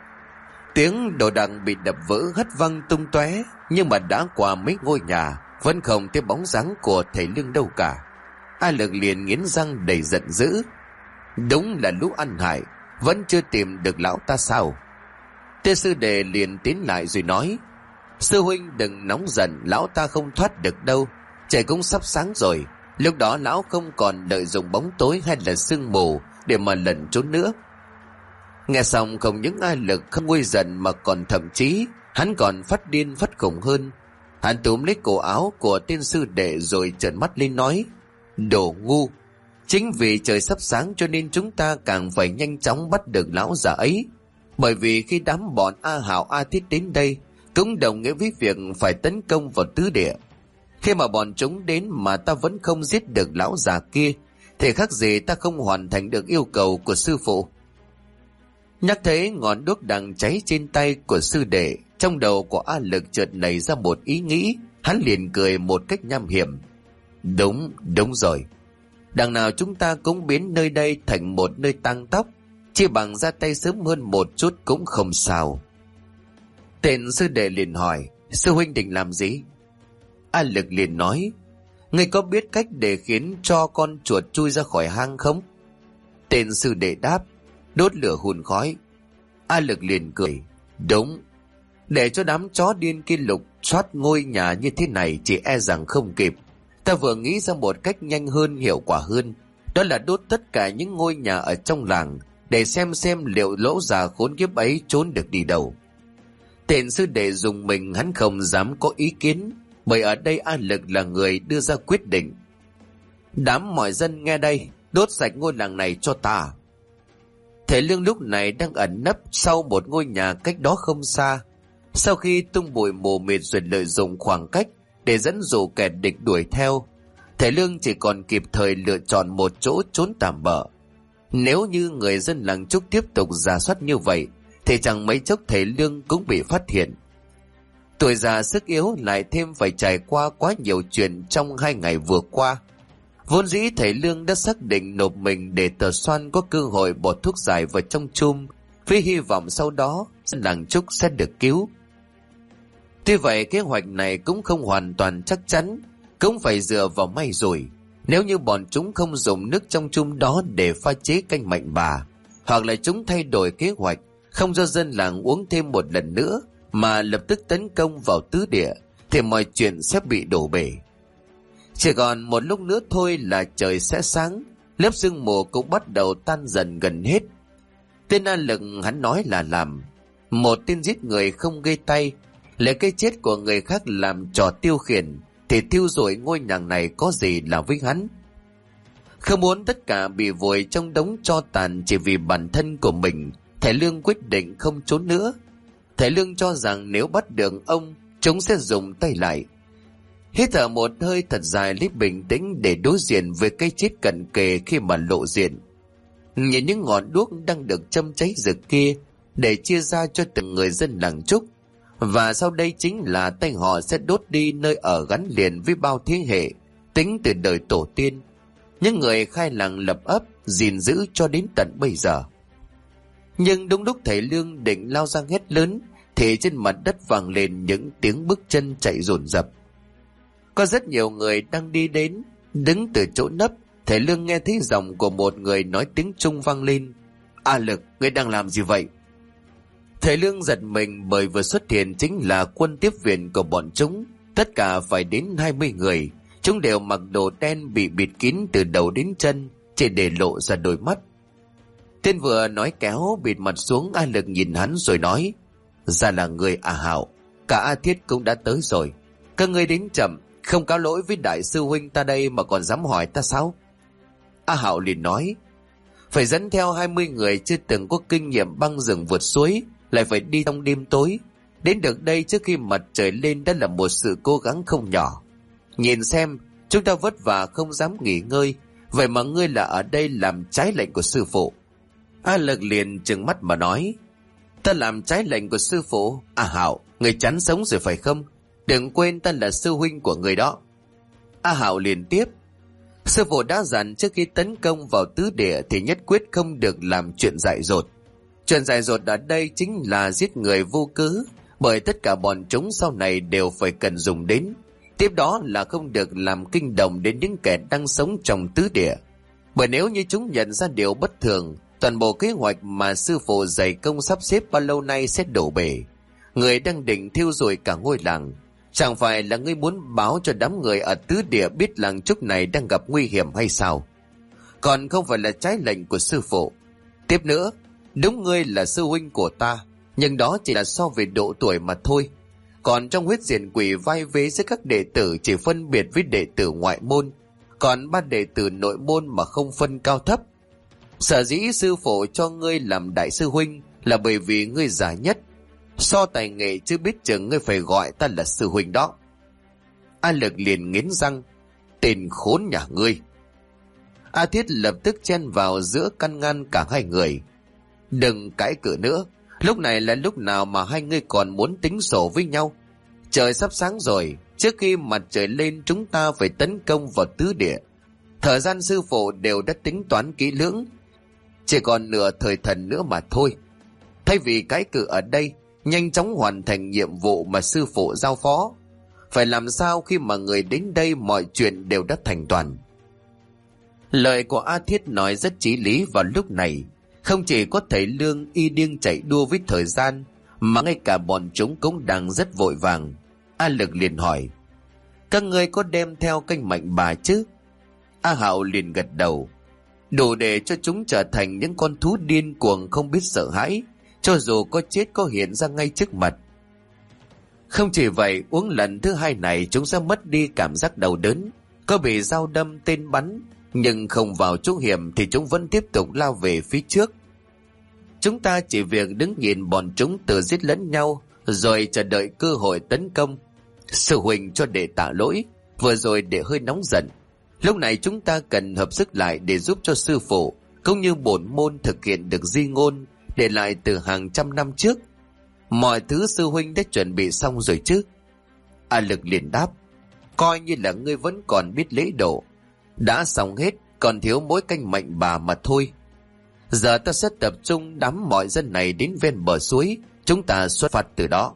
Tiếng đồ đạc bị đập vỡ hất văng tung tóe, nhưng mà đã qua mấy ngôi nhà vẫn không thấy bóng dáng của thầy Lương đâu cả. A Lực liền nghiến răng đầy giận dữ: đúng là lũ ăn hại, vẫn chưa tìm được lão ta sao? Tên sư đệ liền tiến lại rồi nói: sư huynh đừng nóng giận, lão ta không thoát được đâu. Trời cũng sắp sáng rồi, lúc đó lão không còn lợi dụng bóng tối hay là sương mù để mà lẩn trốn nữa. Nghe xong không những A Lực không nguôi giận mà còn thậm chí hắn còn phát điên phát khủng hơn. Hắn túm lấy cổ áo của tên sư đệ rồi trợn mắt lên nói: đồ ngu, chính vì trời sắp sáng cho nên chúng ta càng phải nhanh chóng bắt được lão già ấy. Bởi vì khi đám bọn A Hảo A Thiết đến đây cũng đồng nghĩa với việc phải tấn công vào tứ địa. Khi mà bọn chúng đến mà ta vẫn không giết được lão già kia thì khác gì ta không hoàn thành được yêu cầu của sư phụ. Nhắc thấy ngọn đuốc đang cháy trên tay của sư đệ, trong đầu của A Lực chợt nảy ra một ý nghĩ. Hắn liền cười một cách nham hiểm: đúng rồi, đằng nào chúng ta cũng biến nơi đây thành một nơi tang tóc, chỉ bằng ra tay sớm hơn một chút cũng không sao. Tên sư đệ liền hỏi: sư huynh định làm gì? A Lực liền nói: ngươi có biết cách để khiến cho con chuột chui ra khỏi hang không? Tên sư đệ đáp: đốt lửa hun khói. A Lực liền cười: đúng, để cho đám chó điên kia lục soát ngôi nhà như thế này chỉ e rằng không kịp. Ta vừa nghĩ ra một cách nhanh hơn, hiệu quả hơn, đó là đốt tất cả những ngôi nhà ở trong làng để xem liệu lỗ già khốn kiếp ấy trốn được đi đâu. Tên sư đệ dùng mình, hắn không dám có ý kiến, bởi ở đây A Lực là người đưa ra quyết định. Đám mọi dân nghe đây, đốt sạch ngôi làng này cho ta. Thầy Lương lúc này đang ẩn nấp sau một ngôi nhà cách đó không xa. Sau khi tung bụi mù mịt rồi lợi dụng khoảng cách để dẫn dụ kẻ địch đuổi theo, thầy Lương chỉ còn kịp thời lựa chọn một chỗ trốn tạm bợ. Nếu như người dân làng Trúc tiếp tục rà soát như vậy thì chẳng mấy chốc thầy Lương cũng bị phát hiện. Tuổi già sức yếu lại thêm phải trải qua quá nhiều chuyện trong 2 ngày vừa qua. Vốn dĩ thầy Lương đã xác định nộp mình để Tà Xoan có cơ hội bỏ thuốc giải vào trong chum, với hy vọng sau đó làng Trúc sẽ được cứu. Tuy vậy kế hoạch này cũng không hoàn toàn chắc chắn, cũng phải dựa vào may rủi. Nếu như bọn chúng không dùng nước trong chum đó để pha chế canh mạnh bà, hoặc là chúng thay đổi kế hoạch, không cho dân làng uống thêm một lần nữa mà lập tức tấn công vào tứ địa, thì mọi chuyện sẽ bị đổ bể. Chỉ còn một lúc nữa thôi là trời sẽ sáng, lớp sương mù cũng bắt đầu tan dần gần hết. Tên A Lực hắn nói là làm, một tên giết người không gây tay, lấy cái chết của người khác làm trò tiêu khiển, thì thiêu rụi ngôi nhà này có gì là với hắn. Không muốn tất cả bị vùi trong đống tro tàn chỉ vì bản thân của mình, thầy Lương quyết định không trốn nữa. Thầy Lương cho rằng nếu bắt được ông, chúng sẽ dùng tay lại. Hít thở một hơi thật dài lấy bình tĩnh để đối diện với cái chết cận kề khi mà lộ diện. Nhìn những ngọn đuốc đang được châm cháy rực kia để chia ra cho từng người dân làng Trúc. Và sau đây chính là tay họ sẽ đốt đi nơi ở gắn liền với bao thế hệ, tính từ đời tổ tiên. Những người khai làng lập ấp, gìn giữ cho đến tận bây giờ. Nhưng đúng lúc thầy Lương định lao ra hét lớn, thì trên mặt đất vang lên những tiếng bước chân chạy dồn dập. Có rất nhiều người đang đi đến, đứng từ chỗ nấp. Thầy Lương nghe thấy giọng của một người nói tiếng Trung vang lên. A Lực, ngươi đang làm gì vậy? Thầy Lương giật mình bởi vừa xuất hiện chính là quân tiếp viện của bọn chúng. Tất cả phải đến 20 người. Chúng đều mặc đồ đen bị bịt kín từ đầu đến chân, chỉ để lộ ra đôi mắt. Tên vừa nói kéo bịt mặt xuống. A Lực nhìn hắn rồi nói: ra là người A Hạo, cả A Thiết cũng đã tới rồi. Các ngươi đến chậm, không cáo lỗi với đại sư huynh ta đây mà còn dám hỏi ta sao? A Hạo liền nói: phải dẫn theo 20 người chưa từng có kinh nghiệm băng rừng vượt suối, lại phải đi trong đêm tối. Đến được đây trước khi mặt trời lên đã là một sự cố gắng không nhỏ. Nhìn xem, chúng ta vất vả không dám nghỉ ngơi, vậy mà ngươi là ở đây làm trái lệnh của sư phụ. A Lực liền trừng mắt mà nói: ta làm trái lệnh của sư phụ? A Hạo, người chán sống rồi phải không? Đừng quên ta là sư huynh của người đó. A Hạo liền tiếp: sư phụ đã dặn trước khi tấn công vào tứ địa thì nhất quyết không được làm chuyện dại dột. Chuyện dại dột ở đây chính là giết người vô cớ, bởi tất cả bọn chúng sau này đều phải cần dùng đến. Tiếp đó là không được làm kinh động đến những kẻ đang sống trong tứ địa. Bởi nếu như chúng nhận ra điều bất thường, toàn bộ kế hoạch mà sư phụ dày công sắp xếp bao lâu nay sẽ đổ bể. Người đang định thiêu rụi cả ngôi làng. Chẳng phải là ngươi muốn báo cho đám người ở tứ địa biết làng Trúc này đang gặp nguy hiểm hay sao? Còn không phải là trái lệnh của sư phụ. Tiếp nữa, đúng ngươi là sư huynh của ta, nhưng đó chỉ là so về độ tuổi mà thôi. Còn trong huyết diện quỷ vai vế giữa các đệ tử chỉ phân biệt với đệ tử ngoại môn, còn ba đệ tử nội môn mà không phân cao thấp. Sở dĩ sư phụ cho ngươi làm đại sư huynh là bởi vì ngươi già nhất. So tài nghệ chứ biết chừng ngươi phải gọi ta là sư huynh đó. A Lực liền nghiến răng: tên khốn nhà ngươi. A Thiết lập tức chen vào giữa căn ngăn cả hai người: đừng cãi cự nữa, lúc này là lúc nào mà hai ngươi còn muốn tính sổ với nhau? Trời sắp sáng rồi, trước khi mặt trời lên chúng ta phải tấn công vào tứ địa. Thời gian sư phụ đều đã tính toán kỹ lưỡng, chỉ còn nửa thời thần nữa mà thôi. Thay vì cãi cự ở đây, nhanh chóng hoàn thành nhiệm vụ mà sư phụ giao phó. Phải làm sao khi mà người đến đây mọi chuyện đều đã thành toàn. Lời của A Thiết nói rất chí lý vào lúc này. Không chỉ có thầy Lương y điên chạy đua với thời gian, mà ngay cả bọn chúng cũng đang rất vội vàng. A Lực liền hỏi: các ngươi có đem theo canh mạnh bà chứ? A Hạo liền gật đầu: đủ để cho chúng trở thành những con thú điên cuồng không biết sợ hãi, cho dù có chết có hiện ra ngay trước mặt. Không chỉ vậy, uống lần thứ hai này chúng sẽ mất đi cảm giác đau đớn. Có bị dao đâm tên bắn, nhưng không vào chỗ hiểm thì chúng vẫn tiếp tục lao về phía trước. Chúng ta chỉ việc đứng nhìn bọn chúng tự giết lẫn nhau, rồi chờ đợi cơ hội tấn công. Sư huynh cho đệ tạ lỗi, vừa rồi đệ hơi nóng giận. Lúc này chúng ta cần hợp sức lại để giúp cho sư phụ cũng như bổn môn thực hiện được di ngôn để lại từ hàng trăm năm trước. Mọi thứ sư huynh đã chuẩn bị xong rồi chứ? A Lực liền đáp: coi như là ngươi vẫn còn biết lễ độ. Đã xong hết, còn thiếu mỗi canh mạnh bà mà thôi. Giờ ta sẽ tập trung đám mọi dân này đến ven bờ suối, chúng ta xuất phát từ đó.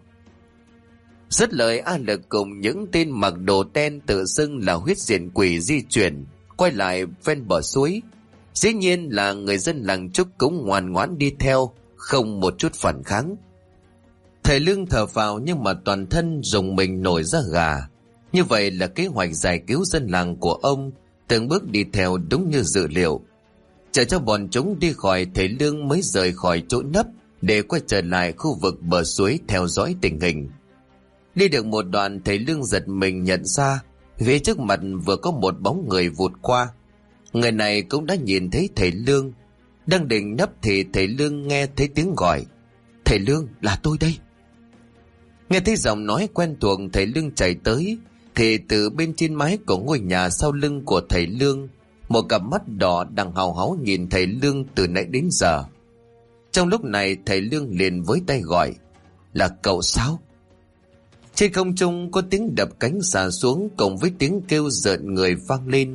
Dứt lời, A Lực cùng những tên mặc đồ đen tự xưng là huyết diện quỷ di chuyển quay lại ven bờ suối. Dĩ nhiên là người dân làng Trúc cũng ngoan ngoãn đi theo, không một chút phản kháng. Thầy Lương thở phào nhưng mà toàn thân rùng mình nổi da gà. Như vậy là kế hoạch giải cứu dân làng của ông từng bước đi theo đúng như dự liệu. Chờ cho bọn chúng đi khỏi, thầy Lương mới rời khỏi chỗ nấp để quay trở lại khu vực bờ suối theo dõi tình hình. Đi được một đoạn, thầy Lương giật mình nhận ra phía trước mặt vừa có một bóng người vụt qua. Người này cũng đã nhìn thấy thầy Lương. Đang định nấp thì thầy Lương nghe thấy tiếng gọi: thầy Lương, là tôi đây. Nghe thấy giọng nói quen thuộc, thầy Lương chạy tới. thì từ bên trên mái của ngôi nhà sau lưng của thầy Lương, một cặp mắt đỏ đang hào háo nhìn thầy Lương từ nãy đến giờ. Trong lúc này thầy Lương liền với tay gọi: "Là cậu sao?" Trên không trung có tiếng đập cánh xà xuống cùng với tiếng kêu rợn người vang lên.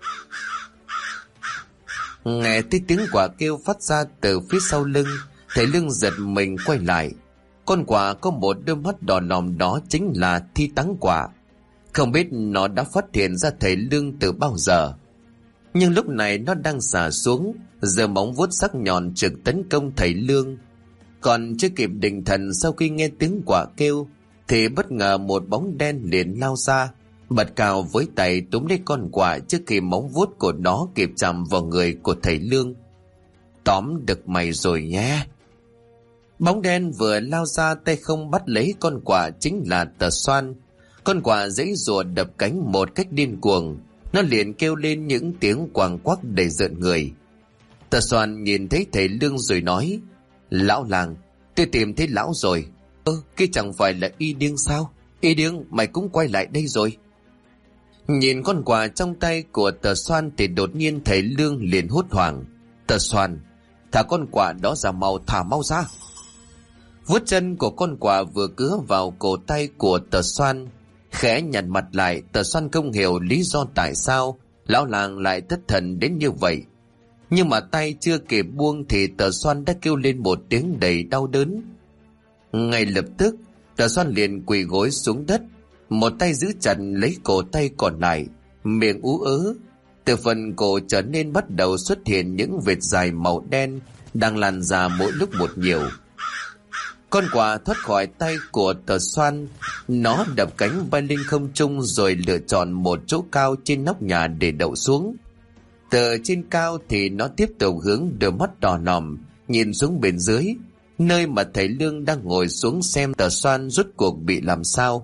Nghe thấy tiếng quả kêu phát ra từ phía sau lưng, thầy Lương giật mình quay lại. Con quả có một đôi mắt đỏ lòm, đó chính là Thi Táng Quả. Không biết nó đã phát hiện ra thầy Lương từ bao giờ, nhưng lúc này nó đang xả xuống, giơ móng vuốt sắc nhọn trực tấn công thầy Lương. Còn chưa kịp định thần, sau khi nghe tiếng quả kêu thì bất ngờ một bóng đen liền lao ra, bật cào với tay túm lấy con quả trước khi móng vuốt của nó kịp chạm vào người của thầy Lương. "Tóm được mày rồi nhé!" Bóng đen vừa lao ra, tay không bắt lấy con quả chính là Tờ Xoan. Con quả giãy giụa đập cánh một cách điên cuồng, nó liền kêu lên những tiếng quàng quắc đầy rợn người. Tờ Xoan nhìn thấy thầy Lương rồi nói: "Lão làng, tôi tìm thấy lão rồi." Cái chẳng phải là Y Điêng sao? Y Điêng, mày cũng quay lại đây rồi." Nhìn con quà trong tay của Tờ Xoan thì đột nhiên thầy Lương liền hốt hoảng: "Tờ Xoan, thả con quà đó ra mau, thả mau ra!" Vuốt chân của con quà vừa cứa vào cổ tay của Tờ Xoan. Khẽ nhặt mặt lại, Tờ Xoan không hiểu lý do tại sao lão làng lại thất thần đến như vậy. Nhưng mà tay chưa kịp buông thì Tờ Xoan đã kêu lên một tiếng đầy đau đớn. Ngay lập tức Tờ Xoan liền quỳ gối xuống đất, một tay giữ chặt lấy cổ tay còn lại, miệng ú ớ. Từ phần cổ trở nên bắt đầu xuất hiện những vệt dài màu đen đang lan ra mỗi lúc một nhiều. Con quạ thoát khỏi tay của Tờ Xoan, nó đập cánh bay lên không trung rồi lựa chọn một chỗ cao trên nóc nhà để đậu xuống. Từ trên cao thì nó tiếp tục hướng đôi mắt đỏ nòm nhìn xuống bên dưới, nơi mà thầy Lương đang ngồi xuống xem Tờ Xoan rốt cuộc bị làm sao.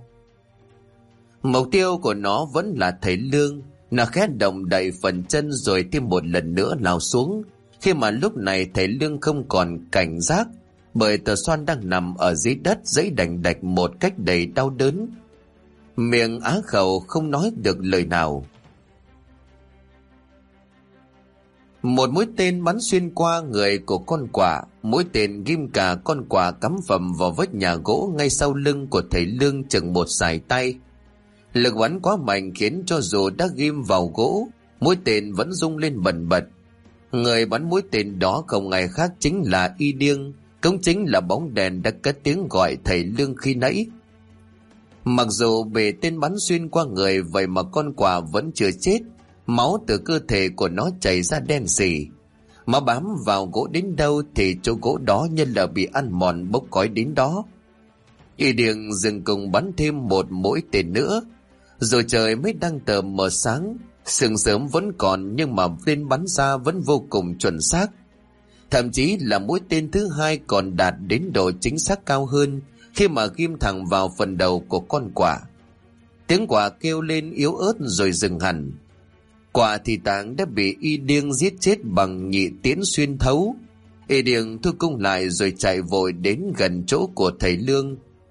Mục tiêu của nó vẫn là thầy Lương. Nó khẽ động đậy phần chân rồi thêm một lần nữa lao xuống, khi mà lúc này thầy Lương không còn cảnh giác, bởi Tờ Xoan đang nằm ở dưới đất giãy đành đạch một cách đầy đau đớn, miệng á khẩu không nói được lời nào. Một mũi tên bắn xuyên qua người của con quạ. Mũi tên ghim cả con quạ cắm phầm vào vách nhà gỗ ngay sau lưng của thầy Lương chừng một sải tay. Lực bắn quá mạnh khiến cho dù đã ghim vào gỗ, mũi tên vẫn rung lên bần bật. Người bắn mũi tên đó không ai khác chính là Y Điêng, cũng chính là bóng đèn đã cất tiếng gọi thầy Lương khi nãy. Mặc dù bị tên bắn xuyên qua người, vậy mà con quạ vẫn chưa chết. Máu từ cơ thể của nó chảy ra đen sì. Máu bám vào gỗ đến đâu thì chỗ gỗ đó như là bị ăn mòn bốc khói đến đó. Y Điêng dừng cùng bắn thêm một mũi tên nữa. Rồi trời mới đang tờ mờ sáng, sương sớm vẫn còn nhưng mà tên bắn ra vẫn vô cùng chuẩn xác. Thậm chí là mũi tên thứ hai còn đạt đến độ chính xác cao hơn khi mà ghim thẳng vào phần đầu của con quạ. Tiếng quạ kêu lên yếu ớt rồi dừng hẳn. Quạ thì tạng đã bị Y Điêng giết chết bằng nhị tiễn xuyên thấu. Y Điêng thu cung lại rồi chạy vội đến gần chỗ của thầy Lương.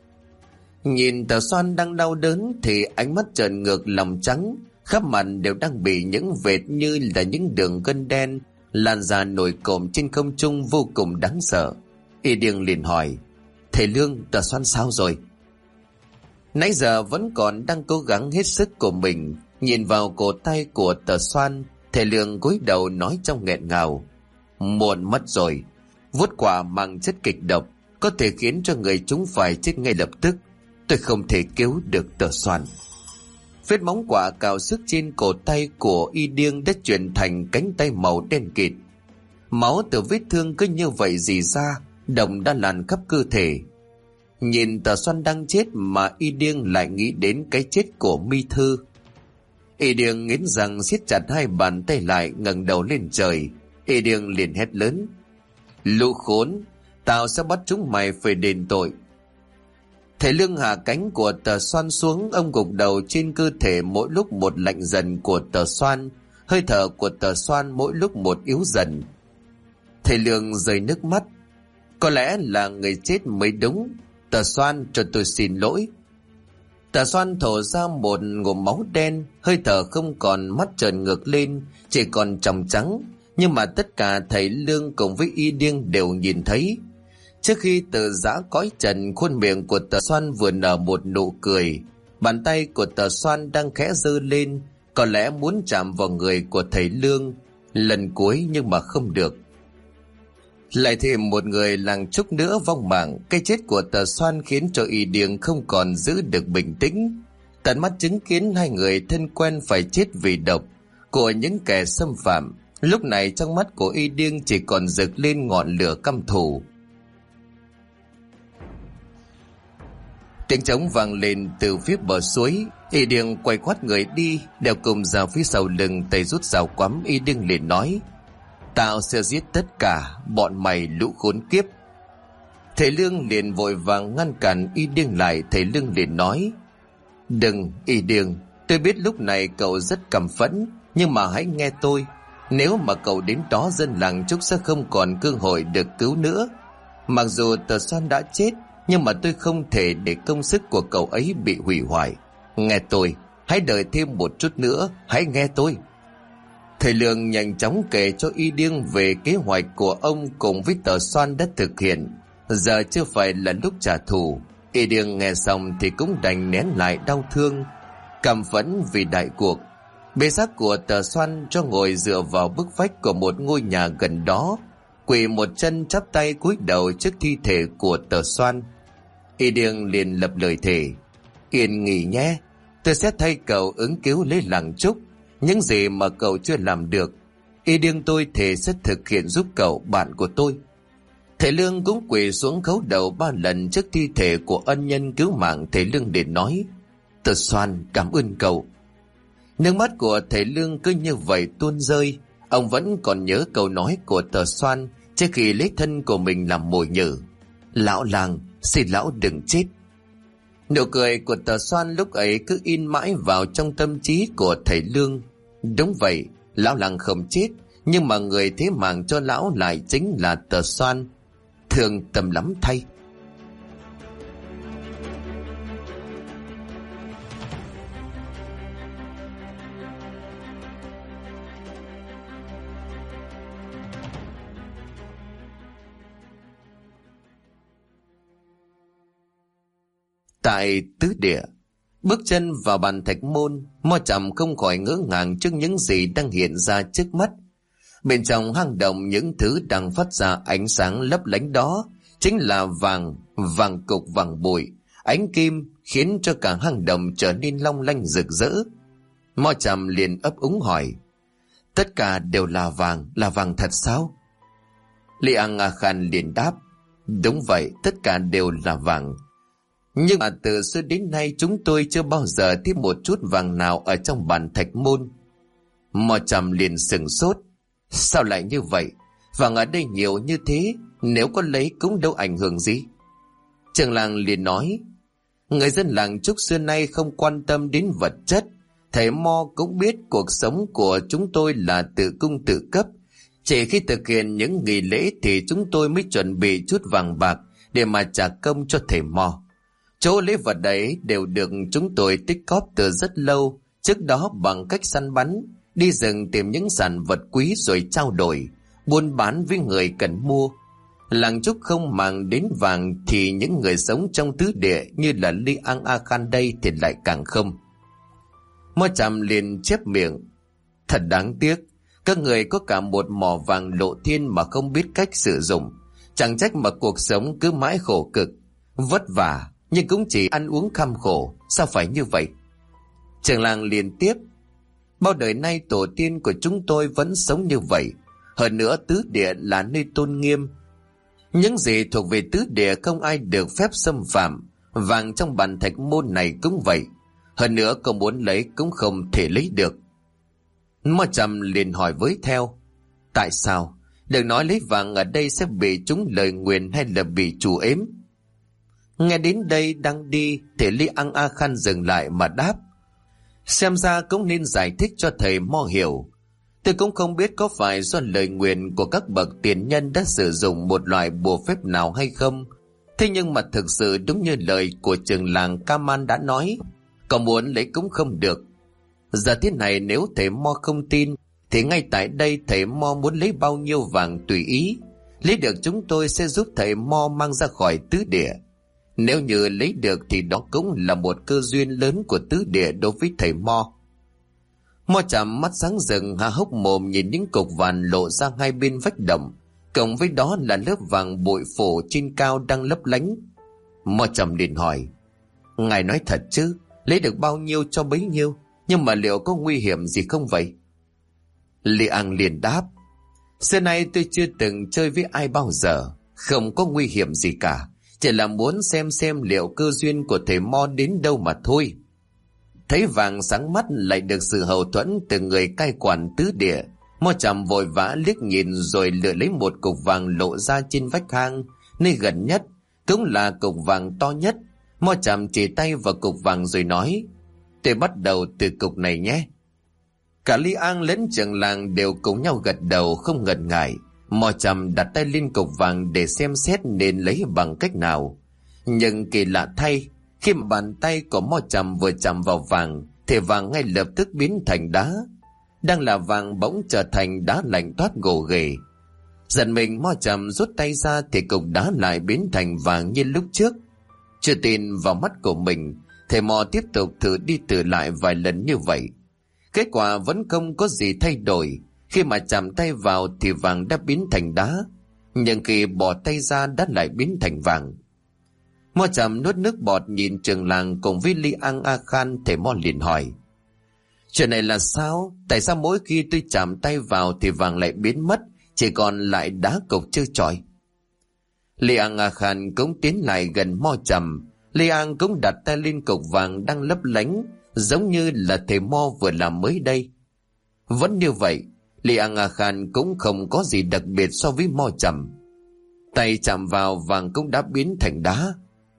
Nhìn Tờ Xoan đang đau đớn thì ánh mắt trợn ngược lòng trắng, khắp mặt đều đang bị những vệt như là những đường gân đen lan ra nổi cộm trên không trung vô cùng đáng sợ. Y Điêng liền hỏi: "Thầy Lương, Tờ Xoan sao rồi?" Nãy giờ vẫn còn đang cố gắng hết sức của mình. Nhìn vào cổ tay của Tờ Xoan, thầy Lương cúi đầu nói trong nghẹn ngào: "Muộn mất rồi. Vuốt quả mang chất kịch độc, có thể khiến cho người chúng phải chết ngay lập tức. Tôi không thể cứu được Tờ Xoan." Vết móng quả cào sức trên cổ tay của Y Điêng đã chuyển thành cánh tay màu đen kịt. Máu từ vết thương cứ như vậy rỉ ra, độc đã lan khắp cơ thể. Nhìn Tờ Xoan đang chết mà Y Điêng lại nghĩ đến cái chết của Mi Thư. Y Điêng nghiến răng siết chặt hai bàn tay lại, ngẩng đầu lên trời. Y Điêng liền hét lớn: "Lũ khốn, tao sẽ bắt chúng mày phải đền tội." Thầy Lương hạ cánh của Tờ Xoan xuống, ông gục đầu trên cơ thể mỗi lúc một lạnh dần của Tờ Xoan, hơi thở của Tờ Xoan mỗi lúc một yếu dần. Thầy Lương rơi nước mắt: "Có lẽ là người chết mới đúng. Tờ Xoan, cho tôi xin lỗi." Tờ Xoan thổ ra một ngụm máu đen, hơi thở không còn, mắt trợn ngược lên, chỉ còn tròng trắng. Nhưng mà tất cả thầy Lương cùng với Y Điêng đều nhìn thấy. Trước khi Từ giã cõi trần, khuôn miệng của Tờ Xoan vừa nở một nụ cười. Bàn tay của Tờ Xoan đang khẽ giơ lên, có lẽ muốn chạm vào người của thầy Lương lần cuối nhưng mà không được. Lại thêm một người làng Trúc nữa vong mạng. Cái chết của Tờ Xoan khiến cho Y Điêng không còn giữ được bình tĩnh. Tận mắt chứng kiến hai người thân quen phải chết vì độc của những kẻ xâm phạm. Lúc này trong mắt của Y Điêng chỉ còn rực lên ngọn lửa căm thù. Tiếng trống vang lên từ phía bờ suối. Y Điêng quay quát người đi, đeo cùng ra phía sau lưng, tay rút dao quắm. Y Điêng liền nói: "Tao sẽ giết tất cả bọn mày lũ khốn kiếp." Thầy Lương liền vội vàng ngăn cản Y Điêng lại. Thầy Lương liền nói: "Đừng, Y Điêng, tôi biết lúc này cậu rất căm phẫn, nhưng mà hãy nghe tôi. Nếu mà cậu đến đó, dân làng Trúc sẽ không còn cơ hội được cứu nữa. Mặc dù Tờ Xoan đã chết, nhưng mà tôi không thể để công sức của cậu ấy bị hủy hoại. Nghe tôi, hãy đợi thêm một chút nữa, hãy nghe tôi." Thầy Lương nhanh chóng kể cho Y Điêng về kế hoạch của ông cùng với Tờ Xoan đã thực hiện. Giờ chưa phải là lúc trả thù. Y Điêng nghe xong thì cũng đành nén lại đau thương, căm phẫn vì đại cuộc. Bê xác của Tờ Xoan cho ngồi dựa vào bức vách của một ngôi nhà gần đó, quỳ một chân chắp tay cúi đầu trước thi thể của Tờ Xoan. Y Điêng liền lập lời thề: "Yên nghỉ nhé, tôi sẽ thay cậu ứng cứu lấy làng Trúc. Những gì mà cậu chưa làm được, Y Điêng tôi thề sẽ thực hiện giúp cậu, bạn của tôi." Thầy Lương cũng quỳ xuống khấu đầu 3 lần trước thi thể của ân nhân cứu mạng. Thầy Lương để nói: "Tờ Xoan, cảm ơn cậu." Nước mắt của thầy Lương cứ như vậy tuôn rơi. Ông vẫn còn nhớ câu nói của Tờ Xoan trước khi lấy thân của mình làm mồi nhử: "Lão làng, xin lão đừng chết." Nụ cười của Tờ Xoan lúc ấy cứ in mãi vào trong tâm trí của thầy Lương. Đúng vậy, lão làng không chết, nhưng mà người thế mạng cho lão lại chính là Tờ Xoan. Thương tâm lắm thay. Tại tứ địa, bước chân vào bàn thạch môn, Mo Trầm không khỏi ngỡ ngàng trước những gì đang hiện ra trước mắt. Bên trong hang động, những thứ đang phát ra ánh sáng lấp lánh đó chính là vàng, vàng cục, vàng bụi, ánh kim, khiến cho cả hang động trở nên long lanh rực rỡ. Mo Trầm liền ấp úng hỏi: "Tất cả đều là vàng thật sao?" Li Ang A Khan liền đáp: "Đúng vậy, tất cả đều là vàng. Nhưng mà từ xưa đến nay chúng tôi chưa bao giờ thấy một chút vàng nào ở trong bàn thạch môn." Mo Trầm liền sửng sốt: "Sao lại như vậy? Vàng ở đây nhiều như thế, nếu có lấy cũng đâu ảnh hưởng gì." Trưởng làng liền nói: "Người dân làng Trúc xưa nay không quan tâm đến vật chất. Thầy Mo cũng biết cuộc sống của chúng tôi là tự cung tự cấp. Chỉ khi thực hiện những nghi lễ thì chúng tôi mới chuẩn bị chút vàng bạc để mà trả công cho thầy Mo. Chỗ lễ vật đấy đều được chúng tôi tích cóp từ rất lâu trước đó bằng cách săn bắn, đi rừng tìm những sản vật quý rồi trao đổi, buôn bán với người cần mua. Làng Trúc không màng đến vàng thì những người sống trong tứ địa như là Li Ang A Khan đây thì lại càng không." Mo Trầm liền chép miệng: "Thật đáng tiếc, các người có cả một mỏ vàng lộ thiên mà không biết cách sử dụng. Chẳng trách mà cuộc sống cứ mãi khổ cực, vất vả, nhưng cũng chỉ ăn uống kham khổ. Sao phải như vậy?" Trưởng làng liền tiếp: "Bao đời nay tổ tiên của chúng tôi vẫn sống như vậy. Hơn nữa tứ địa là nơi tôn nghiêm. Những gì thuộc về tứ địa không ai được phép xâm phạm. Vàng trong bàn thạch môn này cũng vậy. Hơn nữa có muốn lấy cũng không thể lấy được." Mo Trầm liền hỏi với theo: "Tại sao? Đừng nói lấy vàng ở đây sẽ bị trúng lời nguyền hay là bị chủ ếm?" Nghe đến đây đang đi thì Li Ang A Khan dừng lại mà đáp: "Xem ra cũng nên giải thích cho thầy Mo hiểu. Tôi cũng không biết có phải do lời nguyền của các bậc tiền nhân đã sử dụng một loại bùa phép nào hay không. Thế nhưng mà thực sự đúng như lời của trưởng làng Kaman đã nói, Có muốn lấy cũng không được. Giờ thế này nếu thầy Mo không tin thì ngay tại đây thầy Mo muốn lấy bao nhiêu vàng tùy ý. Lấy được chúng tôi sẽ giúp thầy Mo mang ra khỏi tứ địa. Nếu như lấy được thì đó cũng là một cơ duyên lớn của tứ địa đối với thầy Mo. Mo Trầm mắt sáng rừng há hốc mồm nhìn những cục vàng lộ ra hai bên vách động, cộng với đó là lớp vàng bụi phủ trên cao đang lấp lánh. Mo Trầm liền hỏi: ngài nói thật chứ? Lấy được bao nhiêu cho bấy nhiêu, nhưng mà liệu có nguy hiểm gì không vậy? Li An liền đáp: xưa nay tôi chưa từng chơi với ai bao giờ, không có nguy hiểm gì cả, chỉ là muốn xem liệu cơ duyên của thầy Mo đến đâu mà thôi. Thấy vàng sáng mắt lại được sự hậu thuẫn từ người cai quản tứ địa, Mo Trầm vội vã liếc nhìn rồi lựa lấy một cục vàng lộ ra trên vách hang nơi gần nhất, cũng là cục vàng to nhất. Mo Trầm chỉ tay vào cục vàng rồi nói: tôi bắt đầu từ cục này nhé. Cả Li An lẫn trưởng làng đều cùng nhau gật đầu không ngần ngại. Mo Trầm đặt tay lên cục vàng để xem xét nên lấy bằng cách nào. Nhưng kỳ lạ thay, khi mà bàn tay của Mo Trầm vừa chạm vào vàng thì vàng ngay lập tức biến thành đá. Đang là vàng bỗng trở thành đá lạnh toát gồ ghề. Giận mình, Mo Trầm rút tay ra thì cục đá lại biến thành vàng như lúc trước. Chưa tin vào mắt của mình, thầy Mo tiếp tục thử đi thử lại vài lần như vậy. Kết quả vẫn không có gì thay đổi. Khi mà chạm tay vào thì vàng đã biến thành đá, nhưng khi bỏ tay ra đã lại biến thành vàng. Mo Trầm nuốt nước bọt nhìn trường làng cùng với Li An A Khan. Thầy Mo liền hỏi: chuyện này là sao? Tại sao mỗi khi tôi chạm tay vào thì vàng lại biến mất, chỉ còn lại đá cục trơ trọi? Li An A Khan cũng tiến lại gần Mo Trầm. Li An cũng đặt tay lên cục vàng đang lấp lánh, giống như là thầy Mo vừa làm mới đây. Vẫn như vậy, Li An A Khan cũng không có gì đặc biệt so với Mo Trầm. Tay chạm vào vàng cũng đã biến thành đá.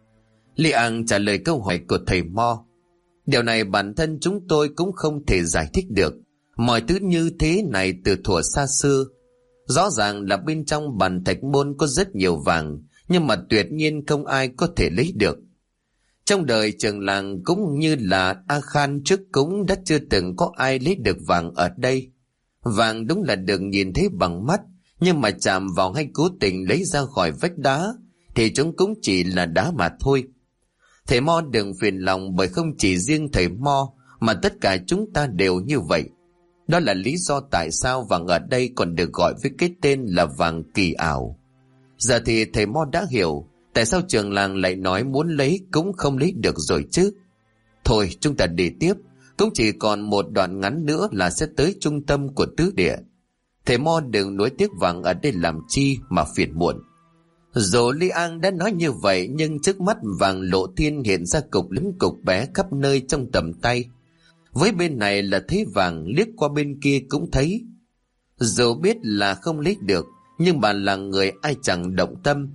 Li An trả lời câu hỏi của thầy Mo: điều này bản thân chúng tôi cũng không thể giải thích được. Mọi thứ như thế này từ thuở xa xưa. Rõ ràng là bên trong bàn thạch môn có rất nhiều vàng, nhưng mà tuyệt nhiên không ai có thể lấy được. Trong đời trường làng cũng như là A Khan trước cũng đã chưa từng có ai lấy được vàng ở đây. Vàng đúng là được nhìn thấy bằng mắt, nhưng mà chạm vào hay cố tình lấy ra khỏi vách đá thì chúng cũng chỉ là đá mà thôi. Thầy Mo đừng phiền lòng, bởi không chỉ riêng thầy Mo mà tất cả chúng ta đều như vậy. Đó là lý do tại sao vàng ở đây còn được gọi với cái tên là vàng kỳ ảo. Giờ thì thầy Mo đã hiểu tại sao trường làng lại nói muốn lấy cũng không lấy được rồi chứ. Thôi chúng ta đi tiếp, cũng chỉ còn một đoạn ngắn nữa là sẽ tới trung tâm của tứ địa. Thầy Mo đừng nuối tiếc vàng ở đây làm chi mà phiền muộn. Dù Li An đã nói như vậy, nhưng trước mắt vàng lộ thiên hiện ra cục lớn cục bé khắp nơi trong tầm tay. Với bên này là thấy vàng, liếc qua bên kia cũng thấy. Dù biết là không lấy được, nhưng bà là người ai chẳng động tâm.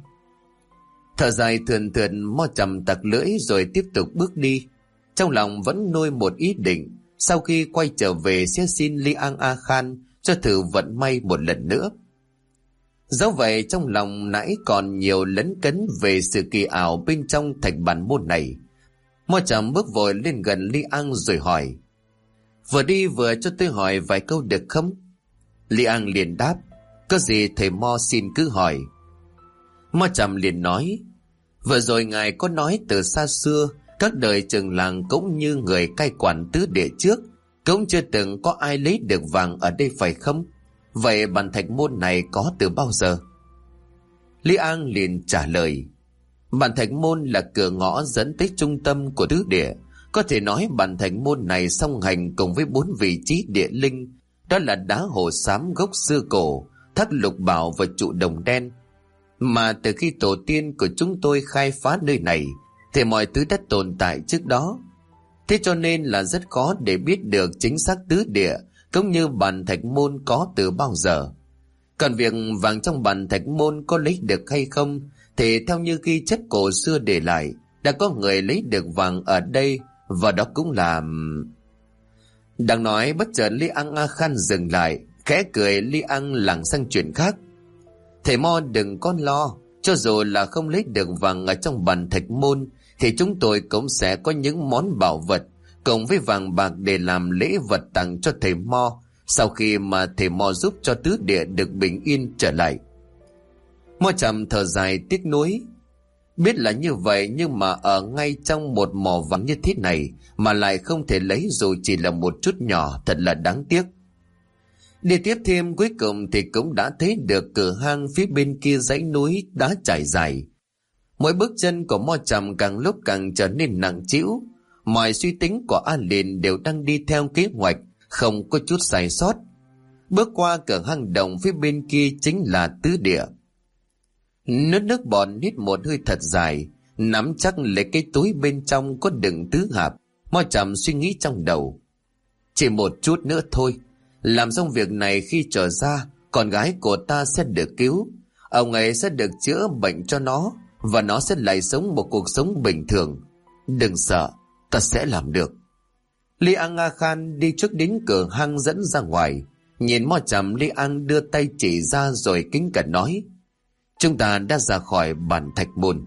Thở dài thườn thượt, Mo Trầm tặc lưỡi rồi tiếp tục bước đi. Trong lòng vẫn nuôi một ý định, sau khi quay trở về sẽ xin Li An A Khan cho thử vận may một lần nữa. Dẫu vậy trong lòng nãy còn nhiều lấn cấn về sự kỳ ảo bên trong thạch bản môn này. Mo Trầm bước vội lên gần Li An rồi hỏi: vừa đi vừa cho tôi hỏi vài câu được không? Li An liền đáp: có gì thầy Mo xin cứ hỏi. Mo Trầm liền nói: vừa rồi ngài có nói từ xa xưa các đời trường làng cũng như người cai quản tứ địa trước cũng chưa từng có ai lấy được vàng ở đây phải không? Vậy bản thạch môn này có từ bao giờ? Li An liền trả lời: bản thạch môn là cửa ngõ dẫn tới trung tâm của tứ địa. Có thể nói bản thạch môn này song hành cùng với 4 vị trí địa linh, đó là đá hồ xám gốc xưa cổ, thác lục bảo và trụ đồng đen. Mà từ khi tổ tiên của chúng tôi khai phá nơi này thì mọi thứ đã tồn tại trước đó. Thế cho nên là rất khó để biết được chính xác tứ địa cũng như bản thạch môn có từ bao giờ. Còn việc vàng trong bản thạch môn có lấy được hay không thì theo như ghi chép cổ xưa để lại, đã có người lấy được vàng ở đây, và đó cũng là... Đang nói bất chợt Li An A Khan dừng lại, khẽ cười. Li An lảng sang chuyện khác: thầy Mo đừng có lo, cho dù là không lấy được vàng ở trong bản thạch môn thì chúng tôi cũng sẽ có những món bảo vật cộng với vàng bạc để làm lễ vật tặng cho thầy Mo, sau khi mà thầy Mo giúp cho tứ địa được bình yên trở lại. Mo Trầm thở dài tiếc nuối. Biết là như vậy, nhưng mà ở ngay trong một mỏ vàng như thế này mà lại không thể lấy dù chỉ là một chút nhỏ, thật là đáng tiếc. Đi tiếp thêm, cuối cùng thì cũng đã thấy được cửa hang phía bên kia dãy núi đá trải dài. Mỗi bước chân của Mo Trầm càng lúc càng trở nên nặng trĩu. Mọi suy tính của A Liền đều đang đi theo kế hoạch, không có chút sai sót. Bước qua cửa hang động phía bên kia chính là tứ địa. Nuốt nước bọt, hít một hơi thật dài, nắm chắc lấy cái túi bên trong có đựng tứ hạp. Mo Trầm suy nghĩ trong đầu. Chỉ một chút nữa thôi, làm xong việc này khi trở ra, con gái của ta sẽ được cứu. Ông ấy sẽ được chữa bệnh cho nó, và nó sẽ lại sống một cuộc sống bình thường. Đừng sợ, ta sẽ làm được. Li An A Khan đi trước đến cửa hang dẫn ra ngoài. Nhìn Mo Trầm, Li An đưa tay chỉ ra rồi kính cẩn nói: chúng ta đã ra khỏi bản Thạch Môn.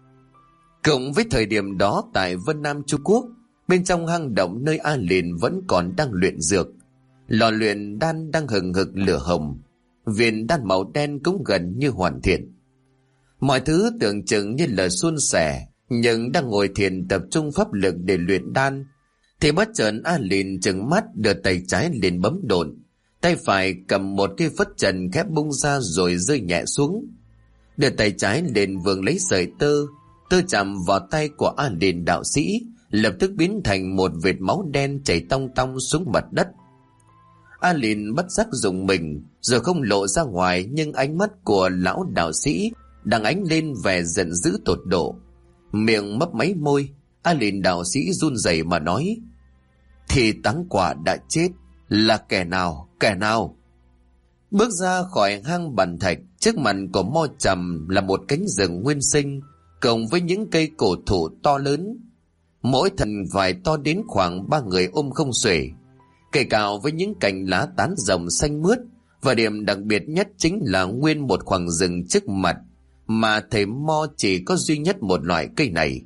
Cộng với thời điểm đó tại Vân Nam Trung Quốc, bên trong hang động nơi A Liền vẫn còn đang luyện dược. Lò luyện đan đang hừng hực lửa hồng, viên đan màu đen cũng gần như hoàn thiện. Mọi thứ tưởng chừng như là suôn sẻ, nhưng đang ngồi thiền tập trung pháp lực để luyện đan, thì bất chợt A Liền trừng mắt đưa tay trái lên bấm độn, tay phải cầm một cái phất trần khép bung ra rồi rơi nhẹ xuống. Đưa tay trái lên vươn lấy sợi tơ chạm vào tay của A Liền đạo sĩ, lập tức biến thành một vệt máu đen chảy tong tong xuống mặt đất. A Liền bất giác rùng mình, rồi không lộ ra ngoài, nhưng ánh mắt của lão đạo sĩ đang ánh lên vẻ giận dữ tột độ. Miệng mấp máy môi, A Liền đạo sĩ run rẩy mà nói: thì Táng Quả đã chết, là kẻ nào? Bước ra khỏi hang bản thạch, trước mặt của Mo Trầm là một cánh rừng nguyên sinh, cộng với những cây cổ thụ to lớn, mỗi thân vài to đến khoảng 3 người ôm không xuể. Cây cao với những cành lá tán rộng xanh mướt, và điểm đặc biệt nhất chính là nguyên một khoảng rừng trước mặt mà thầy Mo chỉ có duy nhất một loại cây này.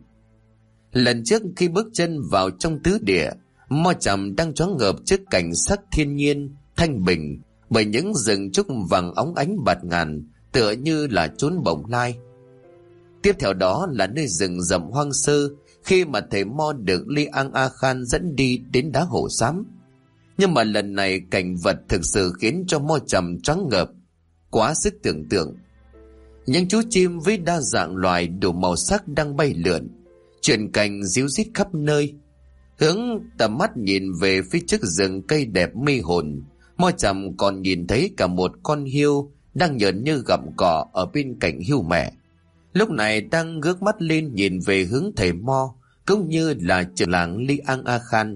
Lần trước khi bước chân vào trong tứ địa, Mo Trầm đang choáng ngợp trước cảnh sắc thiên nhiên thanh bình, bởi những rừng trúc vàng óng ánh bạt ngàn, tựa như là chốn bồng lai. Tiếp theo đó là nơi rừng rậm hoang sơ, khi mà thầy Mo được Li An A Khan dẫn đi đến đá hổ xám. Nhưng mà lần này cảnh vật thực sự khiến cho Mo Trầm choáng ngợp, quá sức tưởng tượng. Những chú chim với đa dạng loài đủ màu sắc đang bay lượn, chuyển cành ríu rít khắp nơi. Hướng tầm mắt nhìn về phía trước rừng cây đẹp mê hồn, Mo Trầm còn nhìn thấy cả một con hươu đang nhởn như gặm cỏ ở bên cạnh hươu mẹ. Lúc này đang ngước mắt lên nhìn về hướng thầy Mo, cũng như là trưởng làng Li An A Khan.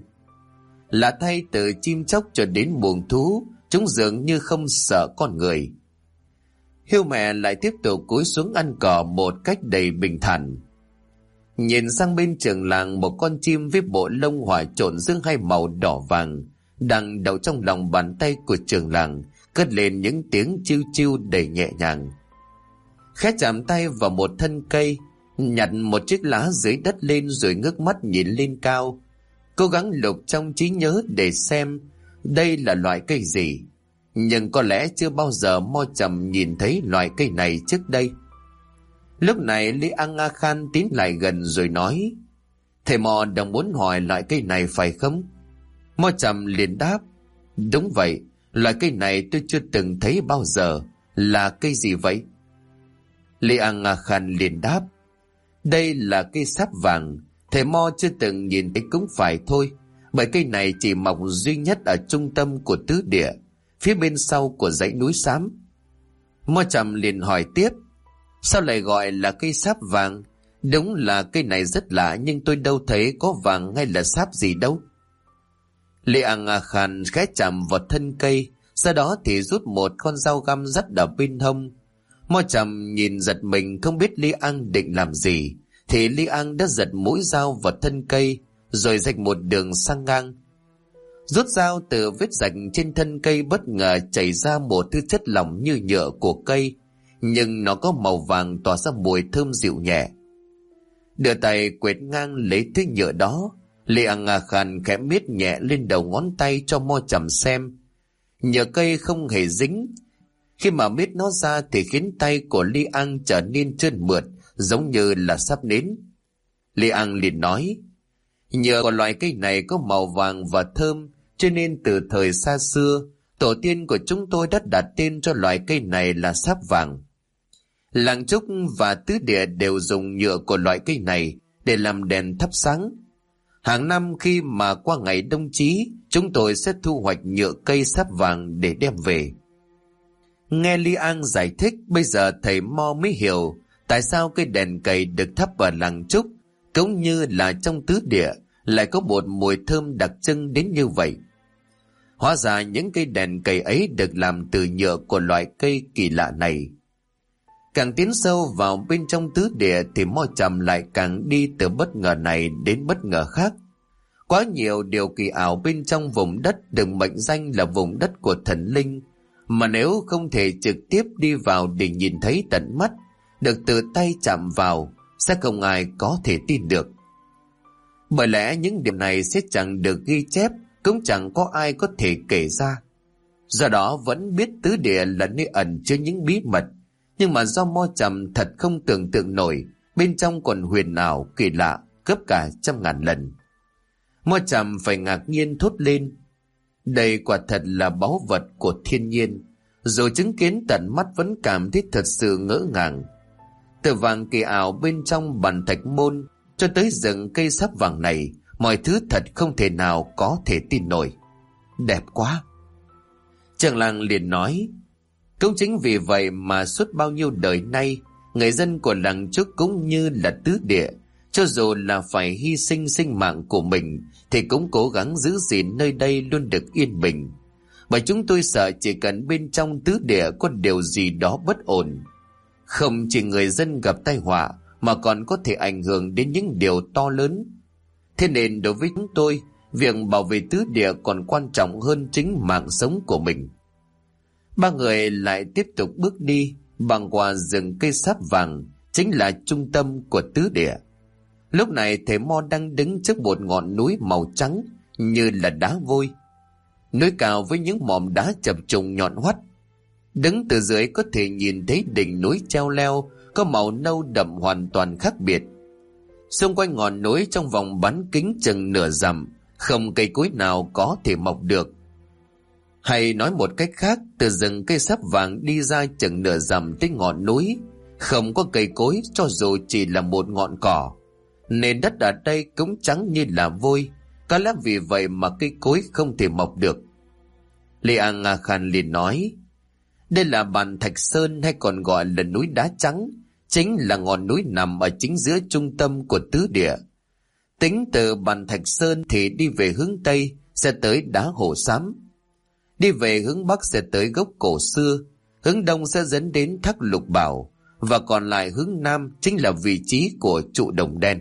Lạ thay, từ chim chóc cho đến muồng thú, chúng dường như không sợ con người. Hươu mẹ lại tiếp tục cúi xuống ăn cỏ một cách đầy bình thản. Nhìn sang bên trường làng, một con chim với bộ lông hòa trộn giữa hai màu đỏ vàng đang đậu trong lòng bàn tay của trường làng, cất lên những tiếng chiu chiu đầy nhẹ nhàng. Khẽ chạm tay vào một thân cây, nhặt một chiếc lá dưới đất lên rồi ngước mắt nhìn lên cao, cố gắng lục trong trí nhớ để xem đây là loại cây gì. Nhưng có lẽ chưa bao giờ Mo Trầm nhìn thấy loại cây này trước đây. Lúc này Li An A Khan tiến lại gần rồi nói: thầy Mo đang muốn hỏi loại cây này phải không? Mo Trầm liền đáp: đúng vậy, loại cây này tôi chưa từng thấy bao giờ. Là cây gì vậy? Li An A Khan liền đáp: đây là cây sáp vàng. Thầy Mo chưa từng nhìn thấy cũng phải thôi, bởi cây này chỉ mọc duy nhất ở trung tâm của tứ địa, phía bên sau của dãy núi xám. Mo Trầm liền hỏi tiếp: sao lại gọi là cây sáp vàng? Đúng là cây này rất lạ, nhưng tôi đâu thấy có vàng hay là sáp gì đâu. Li An A Khan khẽ chạm vào thân cây, sau đó thì rút một con dao găm dắt ở bên hông. Mo Trầm nhìn giật mình, không biết Li An định làm gì, thì Li An đã giật mũi dao vào thân cây rồi rạch một đường sang ngang. Rút dao từ vết rạch trên thân cây, bất ngờ chảy ra một thứ chất lỏng như nhựa của cây, nhưng nó có màu vàng tỏa ra mùi thơm dịu nhẹ. Đưa tay quệt ngang lấy thứ nhựa đó, Li Ang Khan khẽ miết nhẹ lên đầu ngón tay cho Mo Trầm xem. Nhựa cây không hề dính. Khi mà miết nó ra thì khiến tay của Li Ang trở nên trơn mượt, giống như là sắp nến. Li Ang liền nói, nhựa của loại cây này có màu vàng và thơm, cho nên từ thời xa xưa, tổ tiên của chúng tôi đã đặt tên cho loại cây này là sáp vàng. Làng Trúc và Tứ Địa đều dùng nhựa của loại cây này để làm đèn thắp sáng. Hàng năm khi mà qua ngày đông chí, chúng tôi sẽ thu hoạch nhựa cây sáp vàng để đem về. Nghe Li Ang giải thích, bây giờ thầy Mo mới hiểu tại sao cây đèn cầy được thắp ở làng Trúc cũng như là trong Tứ Địa lại có một mùi thơm đặc trưng đến như vậy. Hóa ra những cây đèn cầy ấy được làm từ nhựa của loại cây kỳ lạ này. Càng tiến sâu vào bên trong Tứ Địa thì Mo Trầm lại càng đi từ bất ngờ này đến bất ngờ khác. Quá nhiều điều kỳ ảo bên trong vùng đất được mệnh danh là vùng đất của thần linh, mà nếu không thể trực tiếp đi vào để nhìn thấy tận mắt, được từ tay chạm vào, sẽ không ai có thể tin được. Bởi lẽ những điều này sẽ chẳng được ghi chép, cũng chẳng có ai có thể kể ra. Do đó vẫn biết Tứ Địa là nơi ẩn chứa những bí mật, nhưng mà do Mo Trầm thật không tưởng tượng nổi, bên trong còn huyền ảo kỳ lạ gấp cả 100.000 lần. Mo Trầm phải ngạc nhiên thốt lên, đây quả thật là báu vật của thiên nhiên. Rồi chứng kiến tận mắt vẫn cảm thấy thật sự ngỡ ngàng. Từ vàng kỳ ảo bên trong bàn thạch môn cho tới rừng cây sáp vàng này, mọi thứ thật không thể nào có thể tin nổi. Đẹp quá. Trưởng làng liền nói, cũng chính vì vậy mà suốt bao nhiêu đời nay, người dân của làng Trúc cũng như là Tứ Địa, cho dù là phải hy sinh sinh mạng của mình thì cũng cố gắng giữ gìn nơi đây luôn được yên bình. Bởi chúng tôi sợ chỉ cần bên trong Tứ Địa có điều gì đó bất ổn, không chỉ người dân gặp tai họa mà còn có thể ảnh hưởng đến những điều to lớn. Thế nên đối với chúng tôi, việc bảo vệ Tứ Địa còn quan trọng hơn chính mạng sống của mình. Ba người lại tiếp tục bước đi băng qua rừng cây sáp vàng, chính là trung tâm của Tứ Địa. Lúc này thầy Mo đang đứng trước một ngọn núi màu trắng như là đá vôi. Núi cao với những mỏm đá chập trùng nhọn hoắt. Đứng từ dưới có thể nhìn thấy đỉnh núi treo leo có màu nâu đậm hoàn toàn khác biệt. Xung quanh ngọn núi trong vòng bán kính chừng nửa dặm, không cây cối nào có thể mọc được. Hay nói một cách khác, từ rừng cây sáp vàng đi ra chừng nửa dặm tới ngọn núi, không có cây cối cho dù chỉ là một ngọn cỏ. Nền đất ở đây cũng trắng như là vôi, có lẽ vì vậy mà cây cối không thể mọc được. Li Ang Khan liền nói, đây là bàn Thạch Sơn hay còn gọi là núi đá trắng, chính là ngọn núi nằm ở chính giữa trung tâm của Tứ Địa. Tính từ bàn Thạch Sơn thì đi về hướng Tây sẽ tới đá Hồ Xám, đi về hướng Bắc sẽ tới gốc cổ xưa, hướng Đông sẽ dẫn đến thác Lục Bảo, và còn lại hướng Nam chính là vị trí của trụ đồng đen.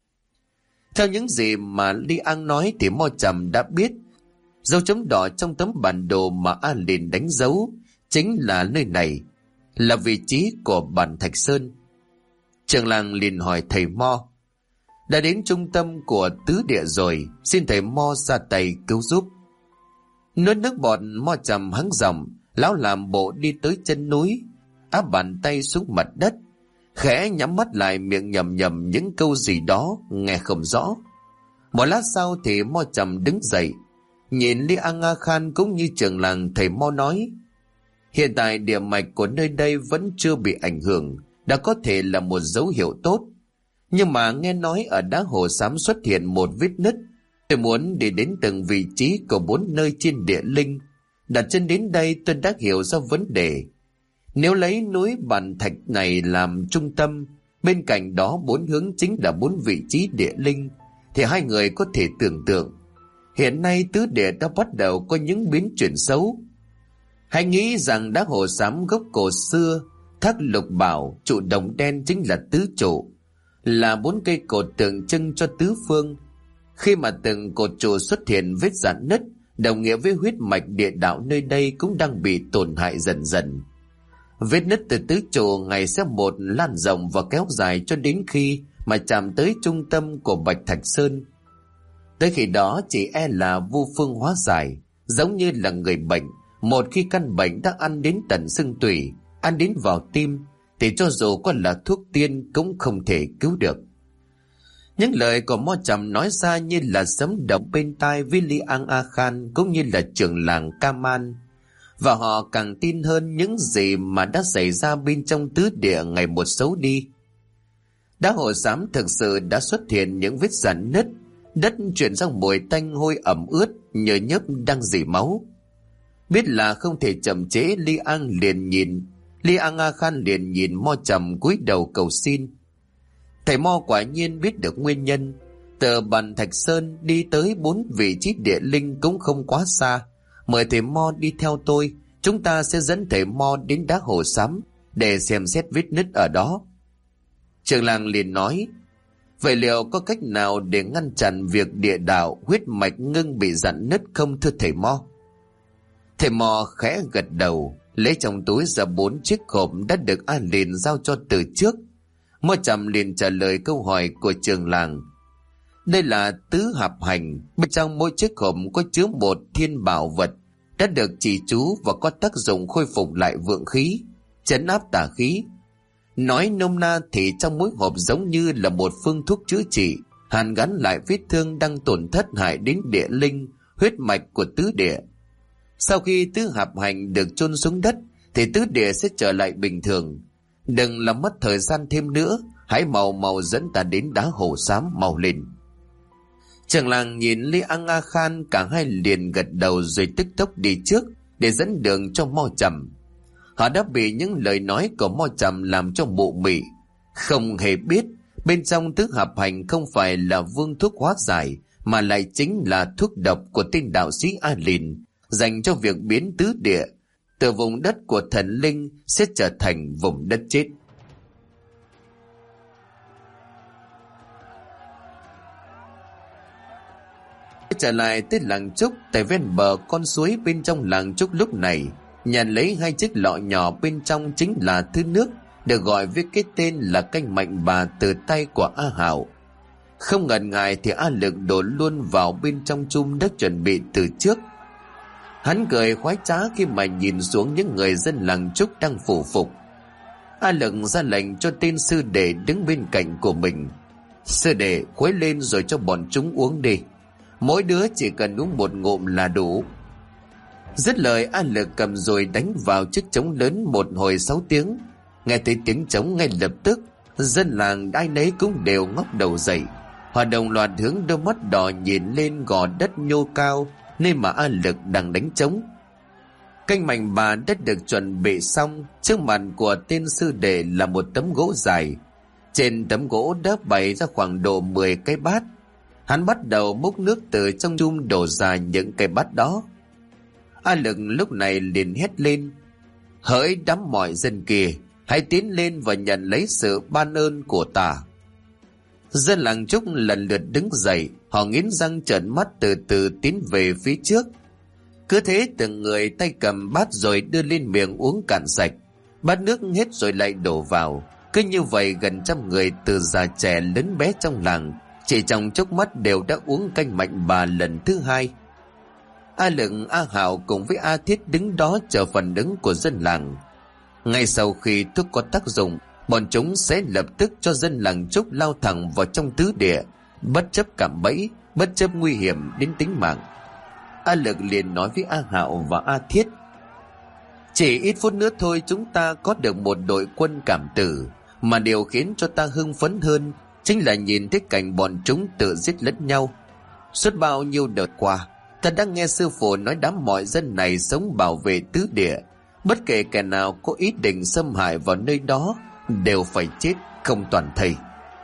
Theo những gì mà Li Ang nói thì Mo Trầm đã biết dấu chấm đỏ trong tấm bản đồ mà A Lìn đánh dấu chính là nơi này, là vị trí của bản Thạch Sơn. Trưởng làng liền hỏi thầy Mo, đã đến trung tâm của Tứ Địa rồi, xin thầy Mo ra tay cứu giúp. Nuốt nước bọt, Mo Trầm hắng giọng, lão làm bộ đi tới chân núi, áp bàn tay xuống mặt đất, khẽ nhắm mắt lại, miệng nhầm nhầm những câu gì đó nghe không rõ. Một lát sau thì Mo Trầm đứng dậy, nhìn Li Ang Khan cũng như trưởng làng. Thầy Mo nói, hiện tại địa mạch của nơi đây vẫn chưa bị ảnh hưởng, đã có thể là một dấu hiệu tốt. Nhưng mà nghe nói ở đá Hồ Xám xuất hiện một vết nứt. Tôi muốn đi đến từng vị trí của 4 nơi trên địa linh. Đặt chân đến đây tôi đã hiểu ra vấn đề. Nếu lấy núi Bàn Thạch này làm trung tâm, bên cạnh đó 4 hướng chính là 4 vị trí địa linh, thì hai người có thể tưởng tượng hiện nay Tứ Địa đã bắt đầu có những biến chuyển xấu. Hãy nghĩ rằng đá Hồ Xám gốc cổ xưa, thác Lục Bảo, trụ đồng đen chính là tứ trụ, là 4 cây cột tượng trưng cho tứ phương. Khi mà từng cột trụ xuất hiện vết rạn nứt, đồng nghĩa với huyết mạch địa đạo nơi đây cũng đang bị tổn hại dần dần. Vết nứt từ tứ trụ ngày sẽ một lan rộng và kéo dài cho đến khi mà chạm tới trung tâm của Bạch Thạch Sơn. Tới khi đó chỉ e là vô phương hóa giải, giống như là người bệnh. Một khi căn bệnh đã ăn đến tận xương tủy, ăn đến vào tim, thì cho dù có là thuốc tiên cũng không thể cứu được. Những lời của Mo Trầm nói ra như là sấm động bên tai với Li An A Khan cũng như là trưởng làng Kaman, và họ càng tin hơn những gì mà đã xảy ra bên trong tứ địa ngày một xấu đi. Đá Hồ Xám thực sự đã xuất hiện những vết rạn nứt, đất chuyển sang mùi tanh hôi ẩm ướt, nhờ nhớp đang rỉ máu. Biết là không thể chậm trễ, Li An A Khan liền nhìn Mo Trầm cúi đầu cầu xin. Thầy Mo quả nhiên biết được nguyên nhân. Từ Bàn Thạch Sơn đi tới 4 vị trí địa linh cũng không quá xa. Mời thầy Mo đi theo tôi, chúng ta sẽ dẫn thầy Mo đến Đá Hồ Xám để xem xét vết nứt ở đó. Trường làng liền nói, vậy liệu có cách nào để ngăn chặn việc địa đạo huyết mạch ngưng bị rạn nứt không thưa thầy Mo? Thầy Mo khẽ gật đầu, lấy trong túi ra 4 chiếc hộp đã được A Liền giao cho từ trước. Mo Trầm liền trả lời câu hỏi của trường làng. Đây là tứ hạp hành, bên trong mỗi chiếc hộp có chứa một thiên bảo vật đã được chỉ chú và có tác dụng khôi phục lại vượng khí, trấn áp tà khí. Nói nôm na thì trong mỗi hộp giống như là một phương thuốc chữa trị, hàn gắn lại vết thương đang tổn thất hại đến địa linh, huyết mạch của tứ địa. Sau khi tứ hạp hành được chôn xuống đất thì tứ địa sẽ trở lại bình thường. Đừng làm mất thời gian thêm nữa, hãy mau dẫn ta đến Đá Hồ Xám mau lên. Trường làng nhìn Li An A Khan, cả hai liền gật đầu rồi tức tốc đi trước để dẫn đường cho Mo Trầm. Họ đã bị những lời nói của Mo Trầm làm cho mụ mị, không hề biết bên trong tứ hạp hành không phải là vương thuốc hóa giải, mà lại chính là thuốc độc của tên đạo sĩ A Lìn, dành cho việc biến tứ địa từ vùng đất của thần linh sẽ trở thành vùng đất chết. Trở lại tới làng Trúc, tại ven bờ con suối bên trong làng Trúc lúc này, nhận lấy 2 chiếc lọ nhỏ, bên trong chính là thứ nước được gọi với cái tên là canh mạnh bà từ tay của A Hảo. Không ngần ngại thì A Lực đổ luôn vào bên trong chum đã chuẩn bị từ trước. Hắn cười khoái trá khi mà nhìn xuống những người dân làng Trúc đang phủ phục. A Lực ra lệnh cho tên sư đệ đứng bên cạnh của mình. Sư đệ khuấy lên rồi cho bọn chúng uống đi. Mỗi đứa chỉ cần uống 1 ngụm là đủ. Dứt lời, A Lực cầm rồi đánh vào chiếc trống lớn một hồi 6 tiếng. Nghe thấy tiếng trống ngay lập tức, dân làng ai nấy cũng đều ngóc đầu dậy. Họ đồng loạt hướng đôi mắt đỏ nhìn lên gò đất nhô cao nơi mà A Lực đang đánh trống. Canh mạnh bà đã được chuẩn bị xong. Trước mặt của tên sư đệ là một tấm gỗ dài. Trên tấm gỗ đã bày ra khoảng độ 10 cái bát. Hắn bắt đầu múc nước từ trong chum đổ ra những cái bát đó. A Lực lúc này liền hét lên, hỡi đám mọi dân kia, hãy tiến lên và nhận lấy sự ban ơn của ta. Dân làng Trúc lần lượt đứng dậy, họ nghiến răng trợn mắt từ từ tiến về phía trước. Cứ thế từng người tay cầm bát rồi đưa lên miệng uống cạn sạch. Bát nước hết rồi lại đổ vào. Cứ như vậy gần 100 người từ già trẻ lớn bé trong làng chỉ trong chốc mắt đều đã uống canh mạnh bà lần thứ 2. A Lực, A Hảo cùng với A Thiết đứng đó chờ phản ứng của dân làng. Ngay sau khi thuốc có tác dụng, bọn chúng sẽ lập tức cho dân làng Trúc lao thẳng vào trong tứ địa, bất chấp cạm bẫy, bất chấp nguy hiểm đến tính mạng. A Lực liền nói với A Hảo và A Thiết, chỉ ít phút nữa thôi chúng ta có được một đội quân cảm tử, mà điều khiến cho ta hưng phấn hơn chính là nhìn thấy cảnh bọn chúng tự giết lẫn nhau. Suốt bao nhiêu đợt qua, ta đã nghe sư phụ nói đám mọi dân này sống bảo vệ tứ địa, bất kể kẻ nào có ý định xâm hại vào nơi đó đều phải chết không toàn thây.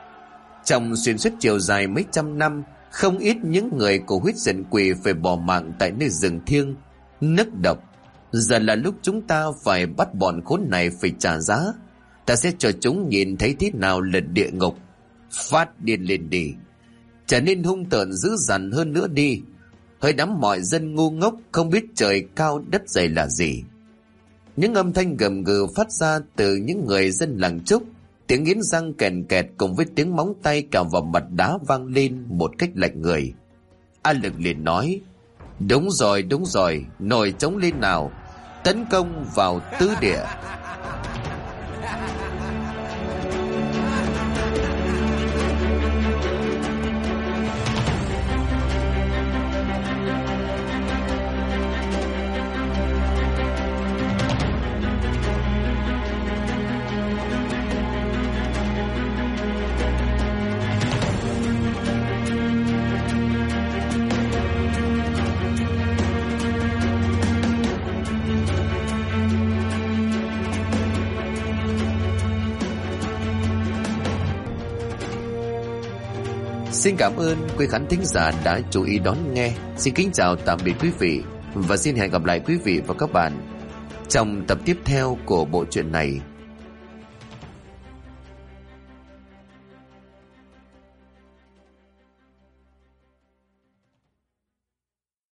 Trong xuyên suốt chiều dài mấy trăm năm, không ít những người của huyết dân quỷ phải bỏ mạng tại nơi rừng thiêng, nước độc. Giờ là lúc chúng ta phải bắt bọn khốn này phải trả giá. Ta sẽ cho chúng nhìn thấy thế nào là địa ngục. Phát điên lên đi, trở nên hung tợn dữ dằn hơn nữa đi. Hơi đám mọi dân ngu ngốc không biết trời cao đất dày là gì. Những âm thanh gầm gừ phát ra từ những người dân làng Trúc, tiếng nghiến răng kèn kẹt cùng với tiếng móng tay cào vào mặt đá vang lên một cách lạnh người. A Lực liền nói: đúng rồi, nổi trống lên nào, tấn công vào tứ địa. Xin cảm ơn quý khán thính giả đã chú ý đón nghe. Xin kính chào tạm biệt quý vị và xin hẹn gặp lại quý vị và các bạn trong tập tiếp theo của bộ truyện này.